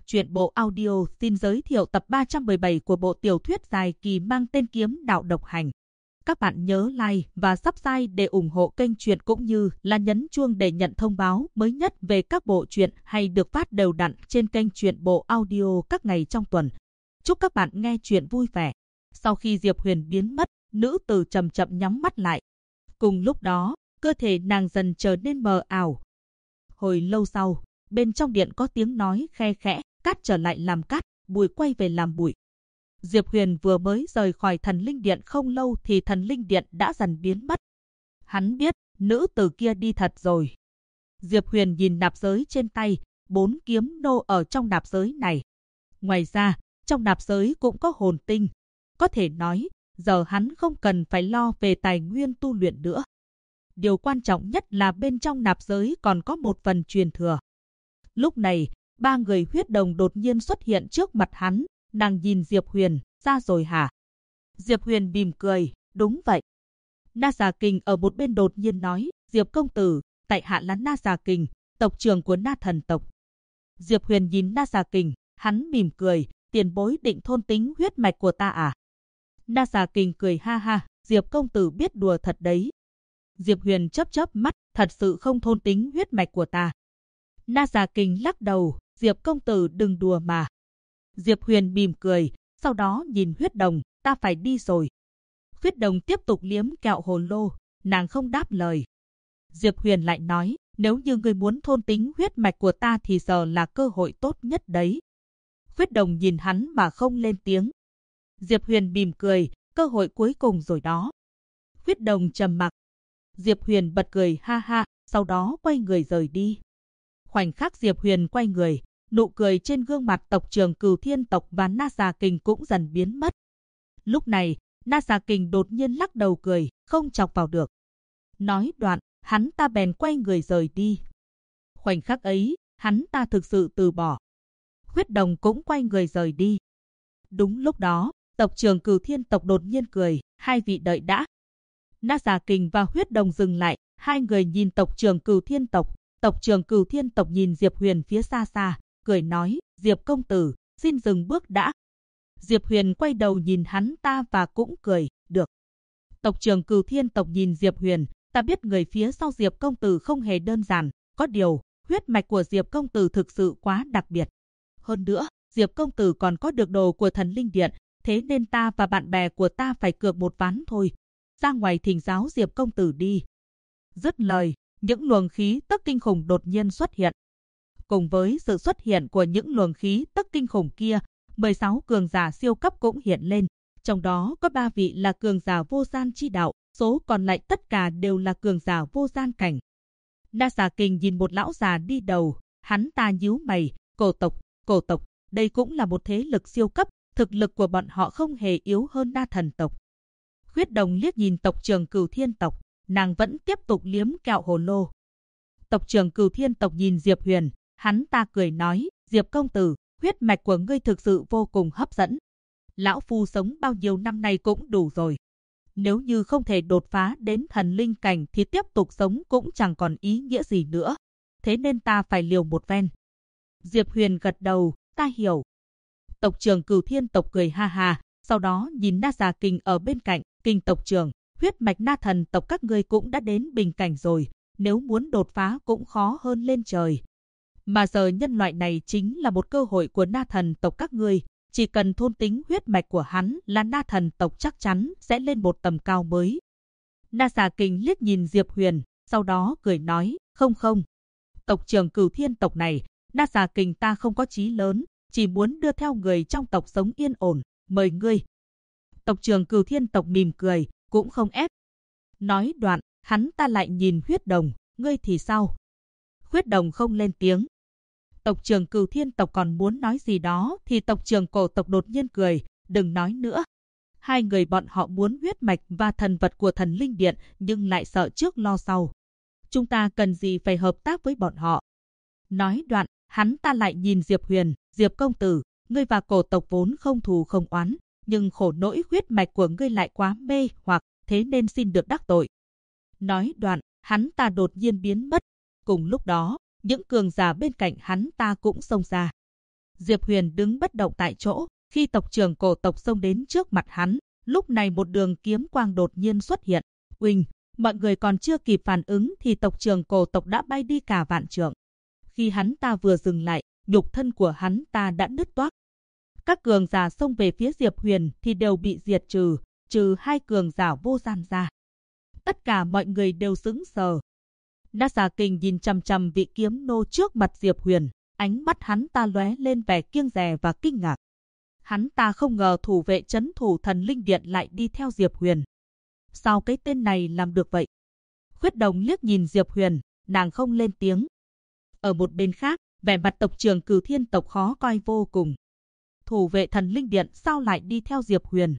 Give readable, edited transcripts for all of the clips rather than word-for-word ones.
Truyện bộ audio xin giới thiệu tập 317 của bộ tiểu thuyết dài kỳ mang tên Kiếm Đạo Độc Hành. Các bạn nhớ like và subscribe để ủng hộ kênh truyện cũng như là nhấn chuông để nhận thông báo mới nhất về các bộ truyện hay được phát đều đặn trên kênh truyện bộ audio các ngày trong tuần. Chúc các bạn nghe truyện vui vẻ. Sau khi Diệp Huyền biến mất, nữ tử chậm chậm nhắm mắt lại. Cùng lúc đó, cơ thể nàng dần trở nên mờ ảo. Hồi lâu sau, bên trong điện có tiếng nói khe khẽ, cát trở lại làm cát, bụi quay về làm bụi. Diệp Huyền vừa mới rời khỏi thần linh điện không lâu thì thần linh điện đã dần biến mất. Hắn biết, nữ tử kia đi thật rồi. Diệp Huyền nhìn nạp giới trên tay, 4 kiếm nô ở trong nạp giới này. Ngoài ra, trong nạp giới cũng có hồn tinh. Có thể nói, giờ hắn không cần phải lo về tài nguyên tu luyện nữa. Điều quan trọng nhất là bên trong nạp giới còn có một phần truyền thừa. Lúc này, 3 người huyết đồng đột nhiên xuất hiện trước mặt hắn. Nàng nhìn Diệp Huyền, ra rồi hả? Diệp Huyền mỉm cười, đúng vậy. Na Già Kình ở một bên đột nhiên nói, Diệp công tử, tại hạ là Na Già Kình, tộc trưởng của Na thần tộc. Diệp Huyền nhìn Na Già Kình, hắn mỉm cười, tiền bối định thôn tính huyết mạch của ta à? Na Già Kình cười ha ha, Diệp công tử biết đùa thật đấy. Diệp Huyền chớp chớp mắt, thật sự không thôn tính huyết mạch của ta. Na Già Kình lắc đầu, Diệp công tử đừng đùa mà. Diệp Huyền mỉm cười, sau đó nhìn huyết đồng, ta phải đi rồi. Huyết đồng tiếp tục liếm kẹo hồ lô, nàng không đáp lời. Diệp Huyền lại nói, nếu như ngươi muốn thôn tính huyết mạch của ta thì giờ là cơ hội tốt nhất đấy. Huyết đồng nhìn hắn mà không lên tiếng. Diệp Huyền mỉm cười, cơ hội cuối cùng rồi đó. Huyết đồng trầm mặc. Diệp Huyền bật cười ha ha, sau đó quay người rời đi. Khoảnh khắc Diệp Huyền quay người, nụ cười trên gương mặt tộc trưởng Cửu Thiên tộc và Na Già Kình cũng dần biến mất. Lúc này, Na Già Kình đột nhiên lắc đầu cười, không chọc vào được. Nói đoạn, hắn ta bèn quay người rời đi. Khoảnh khắc ấy, hắn ta thực sự từ bỏ. Huyết đồng cũng quay người rời đi. Đúng lúc đó, tộc trưởng Cửu Thiên tộc đột nhiên cười, hai vị đợi đã. Na Già Kình và Huyết đồng dừng lại, hai người nhìn tộc trưởng Cửu Thiên tộc. Tộc trưởng Cửu Thiên tộc nhìn Diệp Huyền phía xa xa, cười nói, Diệp công tử, xin dừng bước đã. Diệp Huyền quay đầu nhìn hắn ta và cũng cười, được. Tộc trưởng Cửu Thiên tộc nhìn Diệp Huyền, ta biết người phía sau Diệp công tử không hề đơn giản, có điều, huyết mạch của Diệp công tử thực sự quá đặc biệt. Hơn nữa, Diệp công tử còn có được đồ của thần linh điện, thế nên ta và bạn bè của ta phải cược một ván thôi. Ra ngoài thỉnh giáo Diệp công tử đi. Dứt lời, những luồng khí tức kinh khủng đột nhiên xuất hiện. Cùng với sự xuất hiện của những luồng khí tức kinh khủng kia, 16 cường giả siêu cấp cũng hiện lên. Trong đó có 3 vị là cường giả vô gian chi đạo, số còn lại tất cả đều là cường giả vô gian cảnh. Na Già Kình nhìn một lão già đi đầu, hắn ta nhíu mày, cổ tộc, đây cũng là một thế lực siêu cấp, thực lực của bọn họ không hề yếu hơn Na thần tộc. Huyết đồng liếc nhìn tộc trưởng Cửu Thiên tộc, nàng vẫn tiếp tục liếm kẹo hồ lô. Tộc trưởng Cửu Thiên tộc nhìn Diệp Huyền, hắn ta cười nói, Diệp công tử, huyết mạch của ngươi thực sự vô cùng hấp dẫn. Lão phu sống bao nhiêu năm nay cũng đủ rồi. Nếu như không thể đột phá đến thần linh cảnh thì tiếp tục sống cũng chẳng còn ý nghĩa gì nữa. Thế nên ta phải liều một ven. Diệp Huyền gật đầu, ta hiểu. Tộc trưởng Cửu Thiên tộc cười ha ha, sau đó nhìn Na Già Kình ở bên cạnh, Kình tộc trưởng, huyết mạch Na thần tộc các ngươi cũng đã đến bình cảnh rồi, nếu muốn đột phá cũng khó hơn lên trời. Mà giờ nhân loại này chính là một cơ hội của Na thần tộc các ngươi, chỉ cần thôn tính huyết mạch của hắn là Na thần tộc chắc chắn sẽ lên một tầm cao mới. Na Già Kình liếc nhìn Diệp Huyền, sau đó cười nói, không. Tộc trưởng Cửu Thiên tộc này, Na Già Kình ta không có chí lớn, chỉ muốn đưa theo người trong tộc sống yên ổn, mời ngươi. Tộc trưởng Cửu Thiên tộc mỉm cười, cũng không ép. Nói đoạn, hắn ta lại nhìn Huyết đồng, ngươi thì sao? Huyết đồng không lên tiếng. Tộc trưởng Cửu Thiên tộc còn muốn nói gì đó thì tộc trưởng Cổ tộc đột nhiên cười, đừng nói nữa. Hai người bọn họ muốn huyết mạch và thần vật của thần linh điện nhưng lại sợ trước lo sau. Chúng ta cần gì phải hợp tác với bọn họ? Nói đoạn, hắn ta lại nhìn Diệp Huyền, Diệp công tử, ngươi và Cổ tộc vốn không thù không oán, nhưng khổ nỗi huyết mạch của ngươi lại quá mê hoặc, thế nên xin được đắc tội. Nói đoạn, hắn ta đột nhiên biến mất. Cùng lúc đó, những cường giả bên cạnh hắn ta cũng xông ra. Diệp Huyền đứng bất động tại chỗ, khi tộc trưởng cổ tộc xông đến trước mặt hắn, lúc này một đường kiếm quang đột nhiên xuất hiện. Uỳnh, mọi người còn chưa kịp phản ứng thì tộc trưởng cổ tộc đã bay đi cả vạn trượng. Khi hắn ta vừa dừng lại, nhục thân của hắn ta đã nứt toác. Các cường giả xông về phía Diệp Huyền thì đều bị diệt trừ hai cường giả vô gian ra. Tất cả mọi người đều sững sờ. Na Xà Kình nhìn chằm chằm vị kiếm nô trước mặt Diệp Huyền, ánh mắt hắn ta lóe lên vẻ kiêng dè và kinh ngạc. Hắn ta không ngờ thủ vệ trấn thủ Thần Linh Điện lại đi theo Diệp Huyền. Sao cái tên này làm được vậy? Khuyết Đồng liếc nhìn Diệp Huyền, nàng không lên tiếng. Ở một bên khác, vẻ mặt tộc trưởng Cửu Thiên tộc khó coi vô cùng. Thủ vệ Thần Linh Điện sao lại đi theo Diệp Huyền?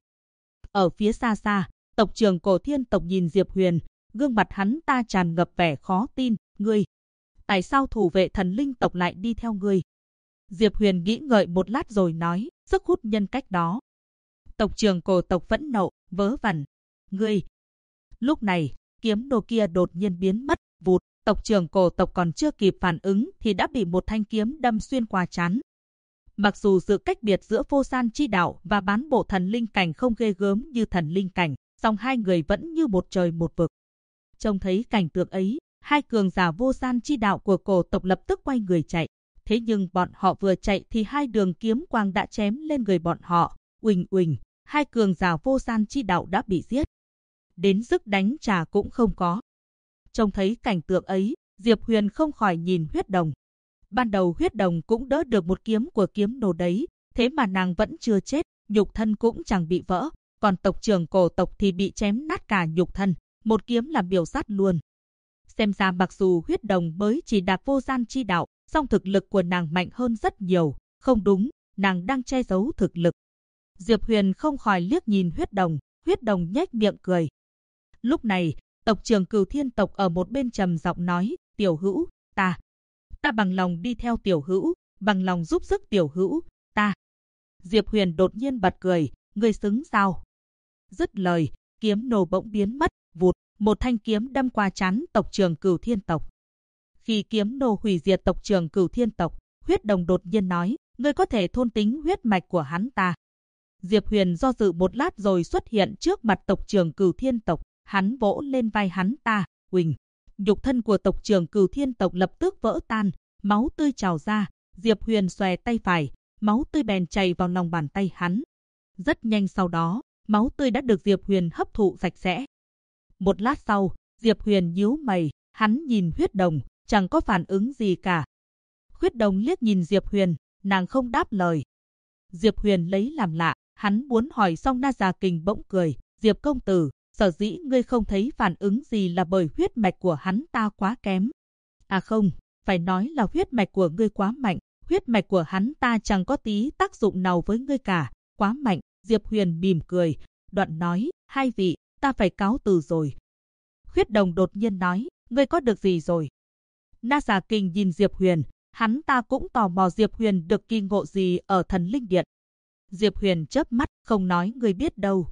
Ở phía xa xa, tộc trưởng Cổ Thiên tộc nhìn Diệp Huyền, gương mặt hắn ta tràn ngập vẻ khó tin. Ngươi, tại sao thủ vệ Thần Linh tộc lại đi theo ngươi? Diệp Huyền nghĩ ngợi một lát rồi nói, sức hút nhân cách đó. Tộc trưởng Cổ tộc vẫn nộ, vớ vẩn. Ngươi. Lúc này, kiếm đồ kia đột nhiên biến mất, vụt. Tộc trưởng Cổ tộc còn chưa kịp phản ứng thì đã bị một thanh kiếm đâm xuyên qua trán. Mặc dù sự cách biệt giữa vô san chi đạo và bán bộ thần linh cảnh không ghê gớm như thần linh cảnh, song hai người vẫn như một trời một vực. Trông thấy cảnh tượng ấy, hai cường giả vô san chi đạo của cổ tộc lập tức quay người chạy. Thế nhưng bọn họ vừa chạy thì hai đường kiếm quang đã chém lên người bọn họ. Uỳnh uỳnh, hai cường giả vô san chi đạo đã bị giết. Đến sức đánh trả cũng không có. Trông thấy cảnh tượng ấy, Diệp Huyền không khỏi nhìn Huyết Đồng. Ban đầu Huyết Đồng cũng đỡ được một kiếm của kiếm đồ đấy, thế mà nàng vẫn chưa chết, nhục thân cũng chẳng bị vỡ, còn tộc trưởng cổ tộc thì bị chém nát cả nhục thân, một kiếm làm biểu sát luôn. Xem ra mặc dù Huyết Đồng mới chỉ đạt vô gian chi đạo, song thực lực của nàng mạnh hơn rất nhiều, không đúng, nàng đang che giấu thực lực. Diệp Huyền không khỏi liếc nhìn Huyết Đồng nhếch miệng cười. Lúc này, tộc trưởng Cửu Thiên tộc ở một bên trầm giọng nói, Tiểu Hữu, ta bằng lòng đi theo Tiểu Hữu, bằng lòng giúp sức Tiểu Hữu, ta. Diệp Huyền đột nhiên bật cười, ngươi xứng sao? Dứt lời, kiếm nổ bỗng biến mất, vụt, một thanh kiếm đâm qua trán tộc trưởng Cửu Thiên tộc. Khi kiếm nổ hủy diệt tộc trưởng Cửu Thiên tộc, Huyết Đồng đột nhiên nói, ngươi có thể thôn tính huyết mạch của hắn ta. Diệp Huyền do dự một lát rồi xuất hiện trước mặt tộc trưởng Cửu Thiên tộc, hắn vỗ lên vai hắn ta, huỳnh. Nhục thân của tộc trưởng Cửu Thiên tộc lập tức vỡ tan, máu tươi trào ra, Diệp Huyền xòe tay phải, máu tươi bèn chảy vào lòng bàn tay hắn. Rất nhanh sau đó, máu tươi đã được Diệp Huyền hấp thụ sạch sẽ. Một lát sau, Diệp Huyền nhíu mày, hắn nhìn Huyết Đồng, chẳng có phản ứng gì cả. Huyết Đồng liếc nhìn Diệp Huyền, nàng không đáp lời. Diệp Huyền lấy làm lạ, hắn muốn hỏi xong Na Già Kình bỗng cười, Diệp công tử, sở dĩ ngươi không thấy phản ứng gì là bởi huyết mạch của hắn ta quá kém. À không, phải nói là huyết mạch của ngươi quá mạnh, huyết mạch của hắn ta chẳng có tí tác dụng nào với ngươi cả, quá mạnh. Diệp Huyền mỉm cười, đoạn nói, hai vị, ta phải cáo từ rồi. Huyết Đồng đột nhiên nói, ngươi có được gì rồi? Na Già Kình nhìn Diệp Huyền, hắn ta cũng tò mò Diệp Huyền được kỳ ngộ gì ở Thần Linh Điện. Diệp Huyền chớp mắt, không nói ngươi biết đâu.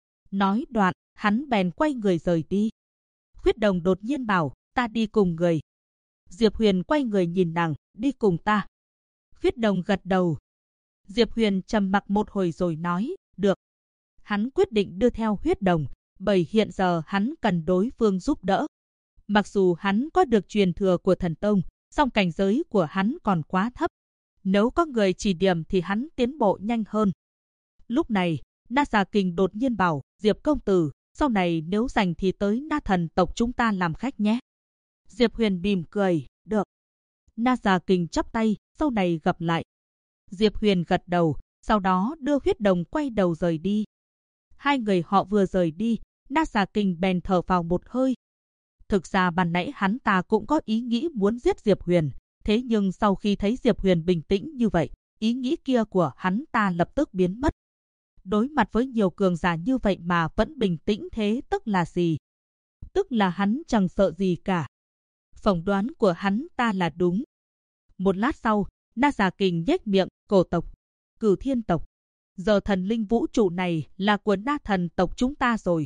Nói đoạn, hắn bèn quay người rời đi. Huyết Đồng đột nhiên bảo, ta đi cùng người. Diệp Huyền quay người nhìn nàng, đi cùng ta. Huyết Đồng gật đầu. Diệp Huyền trầm mặc một hồi rồi nói, được. Hắn quyết định đưa theo Huyết Đồng, bởi hiện giờ hắn cần đối phương giúp đỡ. Mặc dù hắn có được truyền thừa của thần tông, song cảnh giới của hắn còn quá thấp. Nếu có người chỉ điểm thì hắn tiến bộ nhanh hơn. Lúc này, Na Già Kình đột nhiên bảo, Diệp công tử, sau này nếu rảnh thì tới Na Thần tộc chúng ta làm khách nhé. Diệp Huyền mỉm cười, được. Na Già Kình chắp tay, sau này gặp lại. Diệp Huyền gật đầu, sau đó đưa Huyết Đồng quay đầu rời đi. Hai người họ vừa rời đi, Na Già Kình bèn thở vào một hơi. Thực ra ban nãy hắn ta cũng có ý nghĩ muốn giết Diệp Huyền, thế nhưng sau khi thấy Diệp Huyền bình tĩnh như vậy, ý nghĩ kia của hắn ta lập tức biến mất. Đối mặt với nhiều cường giả như vậy mà vẫn bình tĩnh thế tức là gì? Tức là hắn chẳng sợ gì cả. Phỏng đoán của hắn ta là đúng. Một lát sau, Na Già Kình nhếch miệng, cổ tộc, Cửu Thiên tộc. Giờ thần linh vũ trụ này là của Na Thần tộc chúng ta rồi.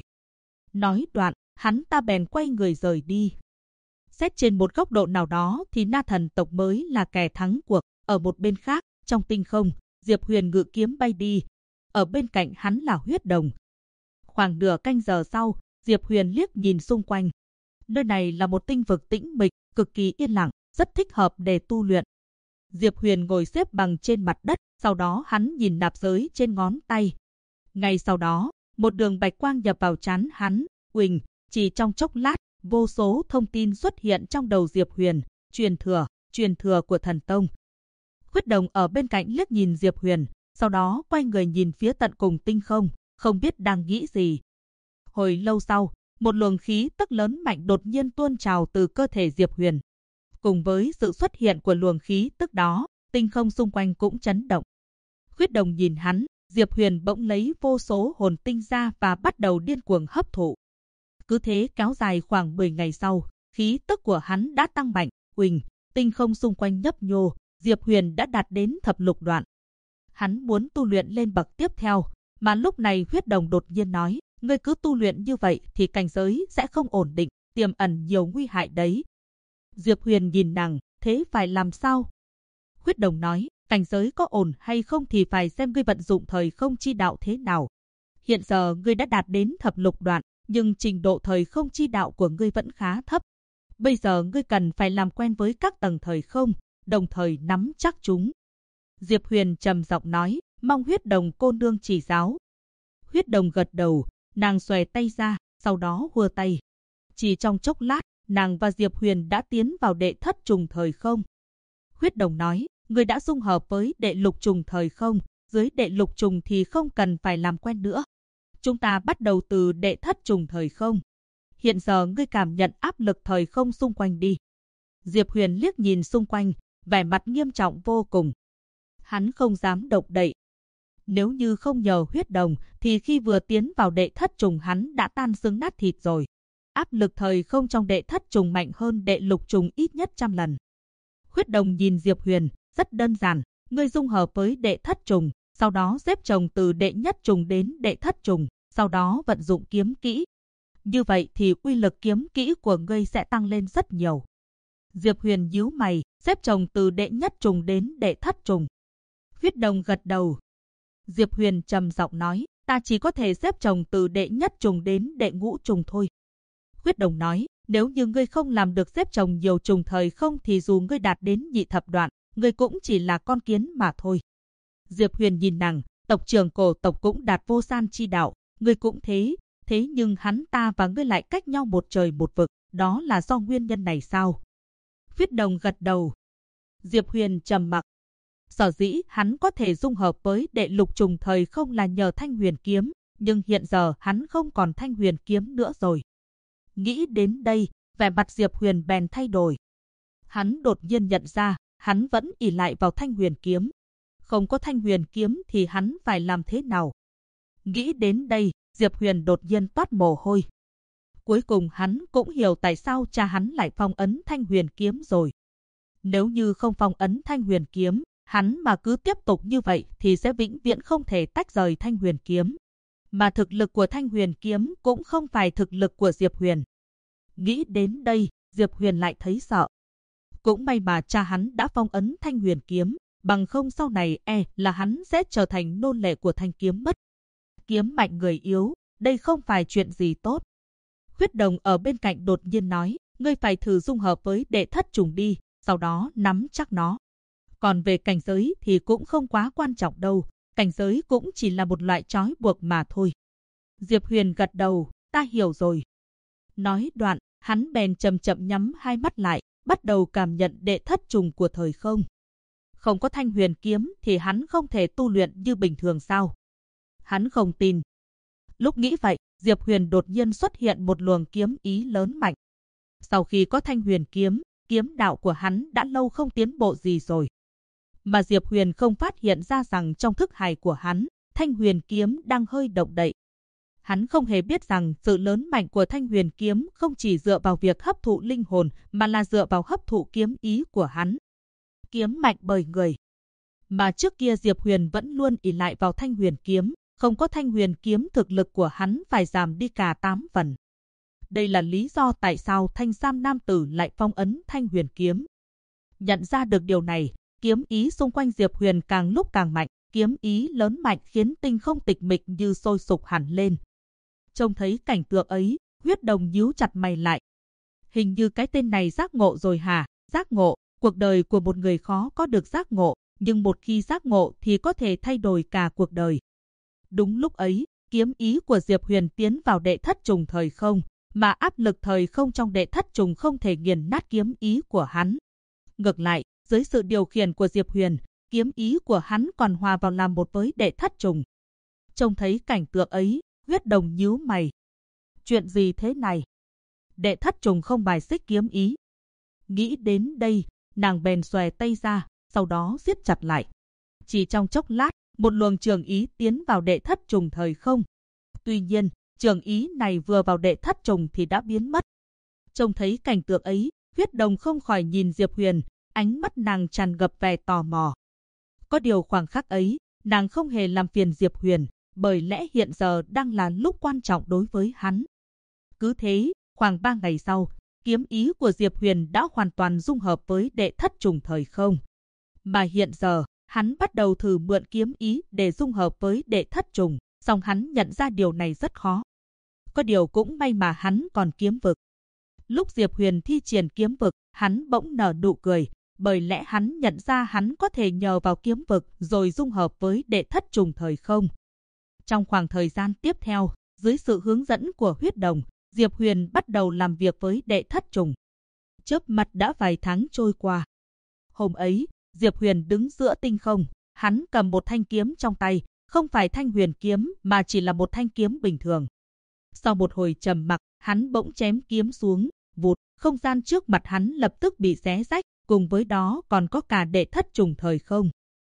Nói đoạn, hắn ta bèn quay người rời đi. Xét trên một góc độ nào đó thì Na Thần tộc mới là kẻ thắng cuộc. Ở một bên khác, Trong tinh không, Diệp Huyền ngự kiếm bay đi. Ở bên cạnh hắn là Huyết Đồng. Khoảng nửa canh giờ sau, Diệp Huyền liếc nhìn xung quanh. Nơi này là một tinh vực tĩnh mịch, cực kỳ yên lặng, rất thích hợp để tu luyện. Diệp Huyền ngồi xếp bằng trên mặt đất, sau đó hắn nhìn nạp giới trên ngón tay. Ngay sau đó, một đường bạch quang nhập vào trán hắn, uỳnh, chỉ trong chốc lát, vô số thông tin xuất hiện trong đầu Diệp Huyền, truyền thừa của thần tông. Huyết Đồng ở bên cạnh liếc nhìn Diệp Huyền, sau đó quay người nhìn phía tận cùng tinh không, không biết đang nghĩ gì. Hồi lâu sau, một luồng khí tức lớn mạnh đột nhiên tuôn trào từ cơ thể Diệp Huyền. Cùng với sự xuất hiện của luồng khí tức đó, tinh không xung quanh cũng chấn động. Huyết Đồng nhìn hắn, Diệp Huyền bỗng lấy vô số hồn tinh ra và bắt đầu điên cuồng hấp thụ. Cứ thế kéo dài khoảng 10 ngày sau, khí tức của hắn đã tăng mạnh, uỳnh, tinh không xung quanh nhấp nhô, Diệp Huyền đã đạt đến thập lục đoạn. Hắn muốn tu luyện lên bậc tiếp theo, mà lúc này Huyết Đồng đột nhiên nói, ngươi cứ tu luyện như vậy thì cảnh giới sẽ không ổn định, tiềm ẩn nhiều nguy hại đấy. Diệp Huyền nhìn nàng, thế phải làm sao? Huyết Đồng nói, cảnh giới có ổn hay không thì phải xem ngươi vận dụng thời không chi đạo thế nào. Hiện giờ ngươi đã đạt đến thập lục đoạn, nhưng trình độ thời không chi đạo của ngươi vẫn khá thấp. Bây giờ ngươi cần phải làm quen với các tầng thời không, đồng thời nắm chắc chúng. Diệp Huyền trầm giọng nói, mong Huyết Đồng cô nương chỉ giáo. Huyết Đồng gật đầu, nàng xòe tay ra, sau đó hùa tay. Chỉ trong chốc lát, nàng và Diệp Huyền đã tiến vào đệ thất trùng thời không. Huyết Đồng nói, ngươi đã dung hợp với đệ lục trùng thời không, dưới đệ lục trùng thì không cần phải làm quen nữa. Chúng ta bắt đầu từ đệ thất trùng thời không. Hiện giờ ngươi cảm nhận áp lực thời không xung quanh đi. Diệp Huyền liếc nhìn xung quanh, vẻ mặt nghiêm trọng vô cùng. Hắn không dám động đậy. Nếu như không nhờ Huyết Đồng, thì khi vừa tiến vào đệ thất trùng hắn đã tan xương nát thịt rồi. Áp lực thời không trong đệ thất trùng mạnh hơn đệ lục trùng ít nhất 100 lần. Huyết Đồng nhìn Diệp Huyền, rất đơn giản, ngươi dung hợp với đệ thất trùng, sau đó xếp chồng từ đệ nhất trùng đến đệ thất trùng, sau đó vận dụng kiếm kỹ. Như vậy thì uy lực kiếm kỹ của ngươi sẽ tăng lên rất nhiều. Diệp Huyền nhíu mày, xếp chồng từ đệ nhất trùng đến đệ thất trùng. Huyết Đồng gật đầu. Diệp Huyền trầm giọng nói, ta chỉ có thể xếp chồng từ đệ nhất trùng đến đệ ngũ trùng thôi. Huyết Đồng nói, nếu như ngươi không làm được xếp chồng nhiều trùng thời không thì dù ngươi đạt đến nhị thập đoạn, ngươi cũng chỉ là con kiến mà thôi. Diệp Huyền nhìn nàng, tộc trưởng cổ tộc cũng đạt vô san chi đạo, ngươi cũng thế, thế nhưng hắn ta và ngươi lại cách nhau một trời một vực, đó là do nguyên nhân này sao? Huyết Đồng gật đầu. Diệp Huyền trầm mặc. Sở dĩ hắn có thể dung hợp với đệ lục trùng thời không là nhờ Thanh Huyền kiếm, nhưng hiện giờ hắn không còn Thanh Huyền kiếm nữa rồi. Nghĩ đến đây, vẻ mặt Diệp Huyền bèn thay đổi. Hắn đột nhiên nhận ra, hắn vẫn ỷ lại vào Thanh Huyền kiếm. Không có Thanh Huyền kiếm thì hắn phải làm thế nào? Nghĩ đến đây, Diệp Huyền đột nhiên toát mồ hôi. Cuối cùng hắn cũng hiểu tại sao cha hắn lại phong ấn Thanh Huyền kiếm rồi. Nếu như không phong ấn Thanh Huyền kiếm, hắn mà cứ tiếp tục như vậy thì sẽ vĩnh viễn không thể tách rời Thanh Huyền kiếm. Mà thực lực của Thanh Huyền kiếm cũng không phải thực lực của Diệp Huyền. Nghĩ đến đây, Diệp Huyền lại thấy sợ. Cũng may mà cha hắn đã phong ấn Thanh Huyền kiếm, bằng không sau này là hắn sẽ trở thành nô lệ của thanh kiếm mất. Kiếm mạnh người yếu, đây không phải chuyện gì tốt. Huyết Đồng ở bên cạnh đột nhiên nói, ngươi phải thử dung hợp với đệ thất trùng đi, sau đó nắm chắc nó. Còn về cảnh giới thì cũng không quá quan trọng đâu, cảnh giới cũng chỉ là một loại trói buộc mà thôi. Diệp Huyền gật đầu, ta hiểu rồi. Nói đoạn, hắn bèn chậm chậm nhắm hai mắt lại, bắt đầu cảm nhận đệ thất trùng của thời không. Không có Thanh Huyền kiếm thì hắn không thể tu luyện như bình thường sao? Hắn không tin. Lúc nghĩ vậy, Diệp Huyền đột nhiên xuất hiện một luồng kiếm ý lớn mạnh. Sau khi có Thanh Huyền kiếm, kiếm đạo của hắn đã lâu không tiến bộ gì rồi. Mà Diệp Huyền không phát hiện ra rằng trong thức hải của hắn, Thanh Huyền kiếm đang hơi động đậy. Hắn không hề biết rằng sự lớn mạnh của Thanh Huyền kiếm không chỉ dựa vào việc hấp thụ linh hồn mà là dựa vào hấp thụ kiếm ý của hắn. Kiếm mạnh bởi người. Mà trước kia Diệp Huyền vẫn luôn ỷ lại vào Thanh Huyền kiếm, không có Thanh Huyền kiếm thực lực của hắn phải giảm đi cả 8 phần. Đây là lý do tại sao Thanh Sam nam tử lại phong ấn Thanh Huyền kiếm. Nhận ra được điều này, kiếm ý xung quanh Diệp Huyền càng lúc càng mạnh, kiếm ý lớn mạnh khiến tinh không tịch mịch như sôi sục hẳn lên. Trông thấy cảnh tượng ấy, Huyết Đồng nhíu chặt mày lại. Hình như cái tên này giác ngộ rồi hả? Giác ngộ, cuộc đời của một người khó có được giác ngộ, nhưng một khi giác ngộ thì có thể thay đổi cả cuộc đời. Đúng lúc ấy, kiếm ý của Diệp Huyền tiến vào đệ thất trùng thời không, mà áp lực thời không trong đệ thất trùng không thể nghiền nát kiếm ý của hắn. Ngược lại, dưới sự điều khiển của Diệp Huyền, kiếm ý của hắn còn hòa vào làm một với đệ thất trùng. Trông thấy cảnh tượng ấy, Huyết Đồng nhíu mày. Chuyện gì thế này? Đệ thất trùng không bài xích kiếm ý. Nghĩ đến đây, nàng bèn xòe tay ra, sau đó siết chặt lại. Chỉ trong chốc lát, một luồng trường ý tiến vào đệ thất trùng thời không. Tuy nhiên, trường ý này vừa vào đệ thất trùng thì đã biến mất. Trông thấy cảnh tượng ấy, Huyết Đồng không khỏi nhìn Diệp Huyền, ánh mắt nàng tràn ngập vẻ tò mò. Có điều khoảng khắc ấy, nàng không hề làm phiền Diệp Huyền, bởi lẽ hiện giờ đang là lúc quan trọng đối với hắn. Cứ thế, khoảng 3 ngày sau, kiếm ý của Diệp Huyền đã hoàn toàn dung hợp với đệ thất trùng thời không. Mà hiện giờ, hắn bắt đầu thử mượn kiếm ý để dung hợp với đệ thất trùng, song hắn nhận ra điều này rất khó. Có điều cũng may mà hắn còn kiếm vực. Lúc Diệp Huyền thi triển kiếm vực, hắn bỗng nở nụ cười, bởi lẽ hắn nhận ra hắn có thể nhờ vào kiếm vực rồi dung hợp với đệ thất trùng thời không. Trong khoảng thời gian tiếp theo, dưới sự hướng dẫn của Huyết Đồng, Diệp Huyền bắt đầu làm việc với đệ thất trùng. Chớp mắt đã vài tháng trôi qua. Hôm ấy, Diệp Huyền đứng giữa tinh không, hắn cầm một thanh kiếm trong tay, không phải thanh huyền kiếm mà chỉ là một thanh kiếm bình thường. Sau một hồi trầm mặc, hắn bỗng chém kiếm xuống, vụt, không gian trước mặt hắn lập tức bị xé rách, cùng với đó còn có cả đệ thất trùng thời không.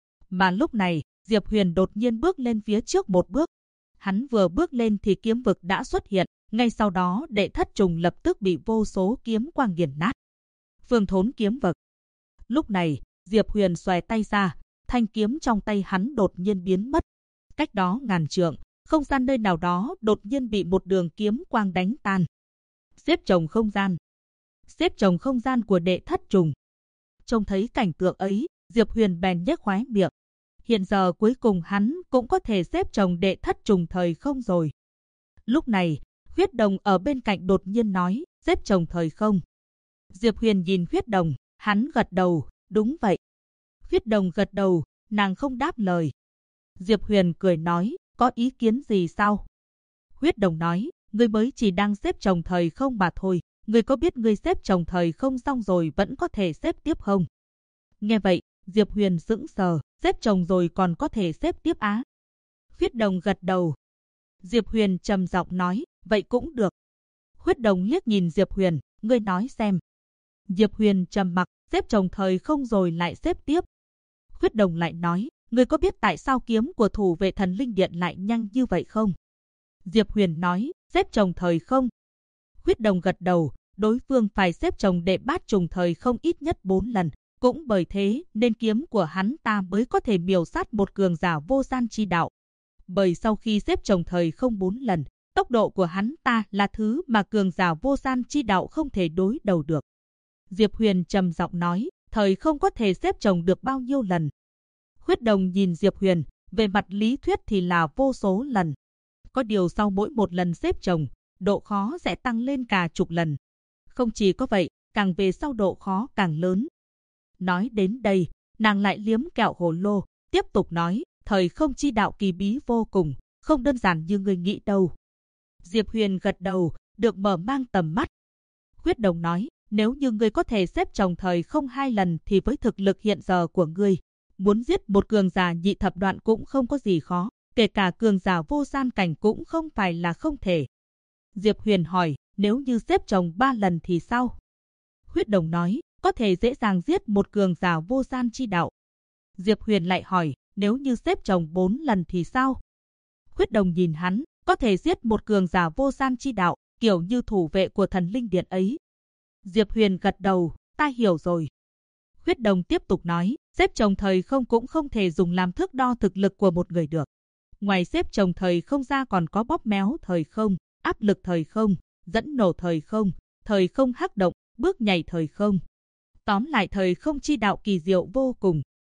Mà lúc này, Diệp Huyền đột nhiên bước lên phía trước một bước. Hắn vừa bước lên thì kiếm vực đã xuất hiện, ngay sau đó đệ thất trùng lập tức bị vô số kiếm quang nghiền nát. Phương Thốn kiếm vực. Lúc này, Diệp Huyền xòe tay ra, thanh kiếm trong tay hắn đột nhiên biến mất. Cách đó ngàn trượng, không gian nơi nào đó đột nhiên bị một đường kiếm quang đánh tan. Xếp chồng không gian. Xếp chồng không gian của đệ thất trùng. Trông thấy cảnh tượng ấy, Diệp Huyền bèn nhếch khóe miệng. Hiện giờ cuối cùng hắn cũng có thể xếp chồng đệ thất trùng thời không rồi. Lúc này, Huyết Đồng ở bên cạnh đột nhiên nói, xếp chồng thời không. Diệp Huyền nhìn Huyết Đồng, hắn gật đầu, đúng vậy. Huyết Đồng gật đầu, nàng không đáp lời. Diệp Huyền cười nói, có ý kiến gì sao? Huyết Đồng nói, ngươi mới chỉ đang xếp chồng thời không mà thôi. Ngươi có biết ngươi xếp chồng thời không xong rồi vẫn có thể xếp tiếp không? Nghe vậy, Diệp Huyền sững sờ, xếp chồng rồi còn có thể xếp tiếp á? Huyết Đồng gật đầu. Diệp Huyền trầm giọng nói, vậy cũng được. Huyết Đồng liếc nhìn Diệp Huyền, ngươi nói xem. Diệp Huyền trầm mặc, xếp chồng thời không rồi lại xếp tiếp. Huyết Đồng lại nói, ngươi có biết tại sao kiếm của thủ vệ thần linh điện lại nhanh như vậy không? Diệp Huyền nói, xếp chồng thời không. Huyết Đồng gật đầu, đối phương phải xếp chồng đệ bát trùng thời không ít nhất 4 lần. Cũng bởi thế nên kiếm của hắn ta mới có thể miểu sát một cường giả vô gian chi đạo. Bởi sau khi xếp chồng thời không 4 lần, tốc độ của hắn ta là thứ mà cường giả vô gian chi đạo không thể đối đầu được. Diệp Huyền trầm giọng nói, thời không có thể xếp chồng được bao nhiêu lần. Huyết Đồng nhìn Diệp Huyền, về mặt lý thuyết thì là vô số lần. Có điều sau mỗi một lần xếp chồng, độ khó sẽ tăng lên cả chục lần. Không chỉ có vậy, càng về sau độ khó càng lớn. Nói đến đây, nàng lại liếm kẹo hồ lô, tiếp tục nói, thời không chi đạo kỳ bí vô cùng, không đơn giản như người nghĩ đâu. Diệp Huyền gật đầu, được mở mang tầm mắt. Huyết Đồng nói, nếu như ngươi có thể xếp chồng thời không 2 lần thì với thực lực hiện giờ của ngươi, muốn giết một cường giả nhị thập đoạn cũng không có gì khó, kể cả cường giả vô gian cảnh cũng không phải là không thể. Diệp Huyền hỏi, nếu như xếp chồng 3 lần thì sao? Huyết Đồng nói, có thể dễ dàng giết một cường giả vô gian chi đạo. Diệp Huyền lại hỏi, nếu như xếp chồng 4 lần thì sao? Huyết Đồng nhìn hắn, có thể giết một cường giả vô gian chi đạo, kiểu như thủ vệ của thần linh điện ấy. Diệp Huyền gật đầu, ta hiểu rồi. Huyết Đồng tiếp tục nói, xếp chồng thời không cũng không thể dùng làm thước đo thực lực của một người được. Ngoài xếp chồng thời không ra còn có bóp méo thời không, áp lực thời không, dẫn nổ thời không hắc động, bước nhảy thời không. Tóm lại thời không chi đạo kỳ diệu vô cùng,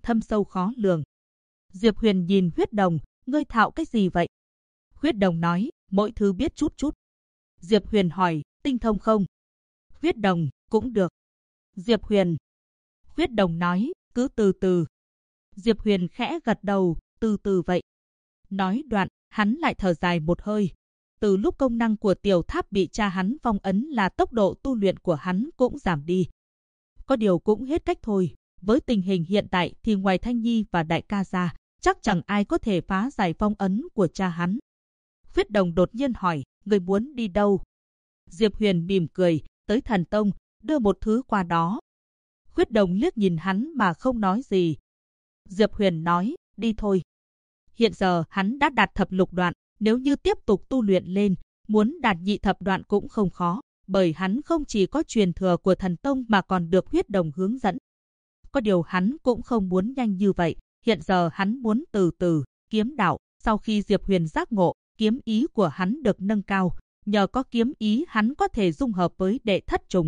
thâm sâu khó lường. Diệp Huyền nhìn Huyết Đồng, ngươi thạo cái gì vậy? Huyết Đồng nói, mỗi thứ biết chút chút. Diệp Huyền hỏi, tinh thông không? Huyết Đồng, cũng được. Diệp Huyền. Huyết Đồng nói, cứ từ từ. Diệp Huyền khẽ gật đầu, từ từ vậy. Nói đoạn, hắn lại thở dài một hơi. Từ lúc công năng của tiểu tháp bị cha hắn phong ấn là tốc độ tu luyện của hắn cũng giảm đi. Có điều cũng hết cách thôi. Với tình hình hiện tại thì ngoài Thanh Nhi và đại ca ra, chắc chẳng ai có thể phá giải phong ấn của cha hắn. Huyết Đồng đột nhiên hỏi, người muốn đi đâu? Diệp Huyền mỉm cười, tới Thần Tông, đưa một thứ qua đó. Huyết Đồng liếc nhìn hắn mà không nói gì. Diệp Huyền nói, đi thôi. Hiện giờ hắn đã đạt thập lục đoạn, nếu như tiếp tục tu luyện lên, muốn đạt nhị thập đoạn cũng không khó, bởi hắn không chỉ có truyền thừa của Thần Tông mà còn được Huyết Đồng hướng dẫn. Có điều hắn cũng không muốn nhanh như vậy, hiện giờ hắn muốn từ từ, kiếm đạo. Sau khi Diệp Huyền giác ngộ, kiếm ý của hắn được nâng cao, nhờ có kiếm ý hắn có thể dung hợp với đệ thất trùng.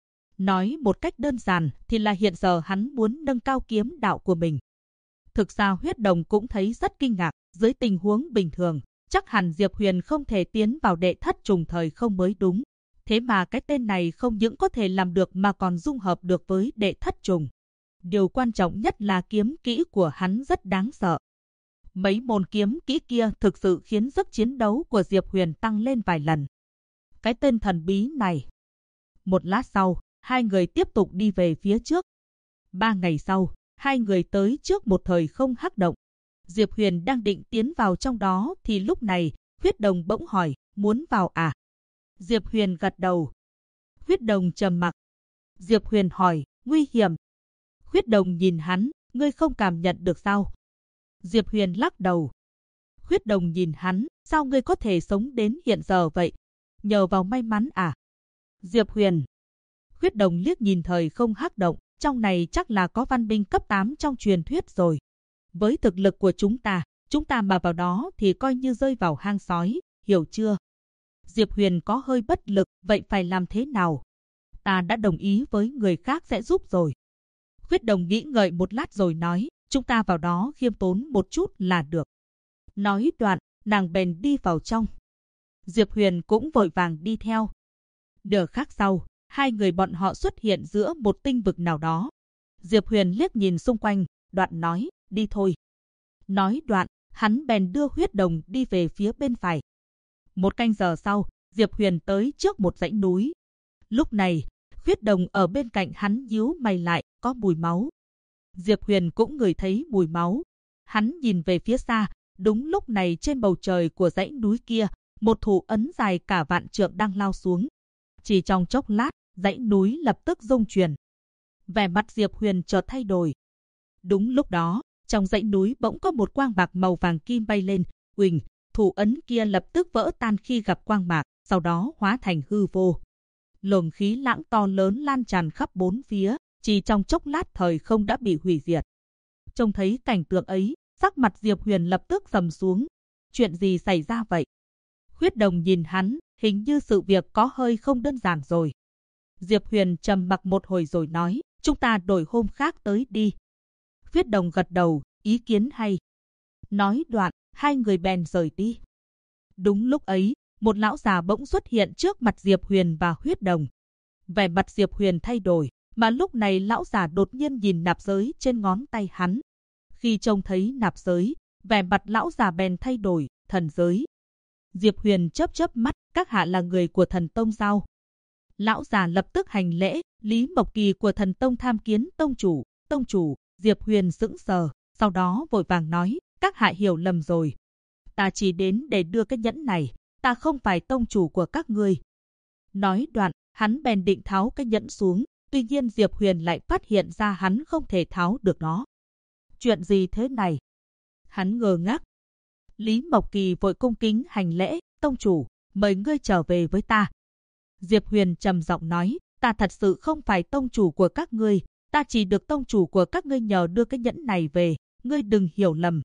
Nói một cách đơn giản thì là hiện giờ hắn muốn nâng cao kiếm đạo của mình. Thực ra Huyết Đồng cũng thấy rất kinh ngạc, dưới tình huống bình thường, chắc hẳn Diệp Huyền không thể tiến vào đệ thất trùng thời không mới đúng. Thế mà cái tên này không những có thể làm được mà còn dung hợp được với đệ thất trùng. Điều quan trọng nhất là kiếm kỹ của hắn rất đáng sợ. Mấy môn kiếm kỹ kia thực sự khiến sức chiến đấu của Diệp Huyền tăng lên vài lần. Cái tên thần bí này. Một lát sau, hai người tiếp tục đi về phía trước. 3 ngày sau, hai người tới trước một thời không hắc động. Diệp Huyền đang định tiến vào trong đó thì lúc này, Huyết Đồng bỗng hỏi, muốn vào à? Diệp Huyền gật đầu. Huyết Đồng trầm mặc. Diệp Huyền hỏi, nguy hiểm. Huyết Đồng nhìn hắn, ngươi không cảm nhận được sao? Diệp Huyền lắc đầu. Huyết Đồng nhìn hắn, sao ngươi có thể sống đến hiện giờ vậy? Nhờ vào may mắn à? Diệp Huyền. Huyết Đồng liếc nhìn thời không hắc động, trong này chắc là có văn binh cấp 8 trong truyền thuyết rồi. Với thực lực của chúng ta mà vào đó thì coi như rơi vào hang sói, hiểu chưa? Diệp Huyền có hơi bất lực, vậy phải làm thế nào? Ta đã đồng ý với người khác sẽ giúp rồi. Huyết Đồng nghĩ ngợi một lát rồi nói, chúng ta vào đó khiêm tốn một chút là được. Nói đoạn, nàng bèn đi vào trong. Diệp Huyền cũng vội vàng đi theo. Nửa khắc sau, hai người bọn họ xuất hiện giữa một tinh vực nào đó. Diệp Huyền liếc nhìn xung quanh, đoạn nói, đi thôi. Nói đoạn, hắn bèn đưa Huyết Đồng đi về phía bên phải. Một canh giờ sau, Diệp Huyền tới trước một dãy núi. Lúc này, Huyết Đồng ở bên cạnh hắn nhíu mày lại, có mùi máu. Diệp Huyền cũng ngửi thấy mùi máu. Hắn nhìn về phía xa, đúng lúc này trên bầu trời của dãy núi kia, một thủ ấn dài cả vạn trượng đang lao xuống. Chỉ trong chốc lát, dãy núi lập tức rung chuyển. Vẻ mặt Diệp Huyền chợt thay đổi. Đúng lúc đó, trong dãy núi bỗng có một quang bạc màu vàng kim bay lên, uỳnh, thủ ấn kia lập tức vỡ tan khi gặp quang bạc, sau đó hóa thành hư vô. Luồng khí lãng to lớn lan tràn khắp bốn phía, chỉ trong chốc lát thời không đã bị hủy diệt. Trông thấy cảnh tượng ấy, sắc mặt Diệp Huyền lập tức trầm xuống. Chuyện gì xảy ra vậy? Huyết Đồng nhìn hắn, hình như sự việc có hơi không đơn giản rồi. Diệp Huyền trầm mặc một hồi rồi nói, chúng ta đổi hôm khác tới đi. Huyết Đồng gật đầu, ý kiến hay. Nói đoạn, hai người bèn rời đi. Đúng lúc ấy, một lão già bỗng xuất hiện trước mặt Diệp Huyền và Huyết Đồng. Vẻ mặt Diệp Huyền thay đổi, mà lúc này lão già đột nhiên nhìn nạp giới trên ngón tay hắn. Khi trông thấy nạp giới, vẻ mặt lão già bèn thay đổi, thần giới. Diệp Huyền chớp chớp mắt, các hạ là người của Thần Tông sao? Lão già lập tức hành lễ, Lý Mộc Kỳ của Thần Tông tham kiến tông chủ. Diệp Huyền sững sờ, sau đó vội vàng nói, các hạ hiểu lầm rồi. Ta chỉ đến để đưa cái nhẫn này, ta không phải tông chủ của các ngươi. Nói đoạn, hắn bèn định tháo cái nhẫn xuống, tuy nhiên Diệp Huyền lại phát hiện ra hắn không thể tháo được nó. Chuyện gì thế này? Hắn ngơ ngác. Lý Mộc Kỳ vội cung kính hành lễ, tông chủ, mời ngươi trở về với ta. Diệp Huyền trầm giọng nói, ta thật sự không phải tông chủ của các ngươi, ta chỉ được tông chủ của các ngươi nhờ đưa cái nhẫn này về, ngươi đừng hiểu lầm.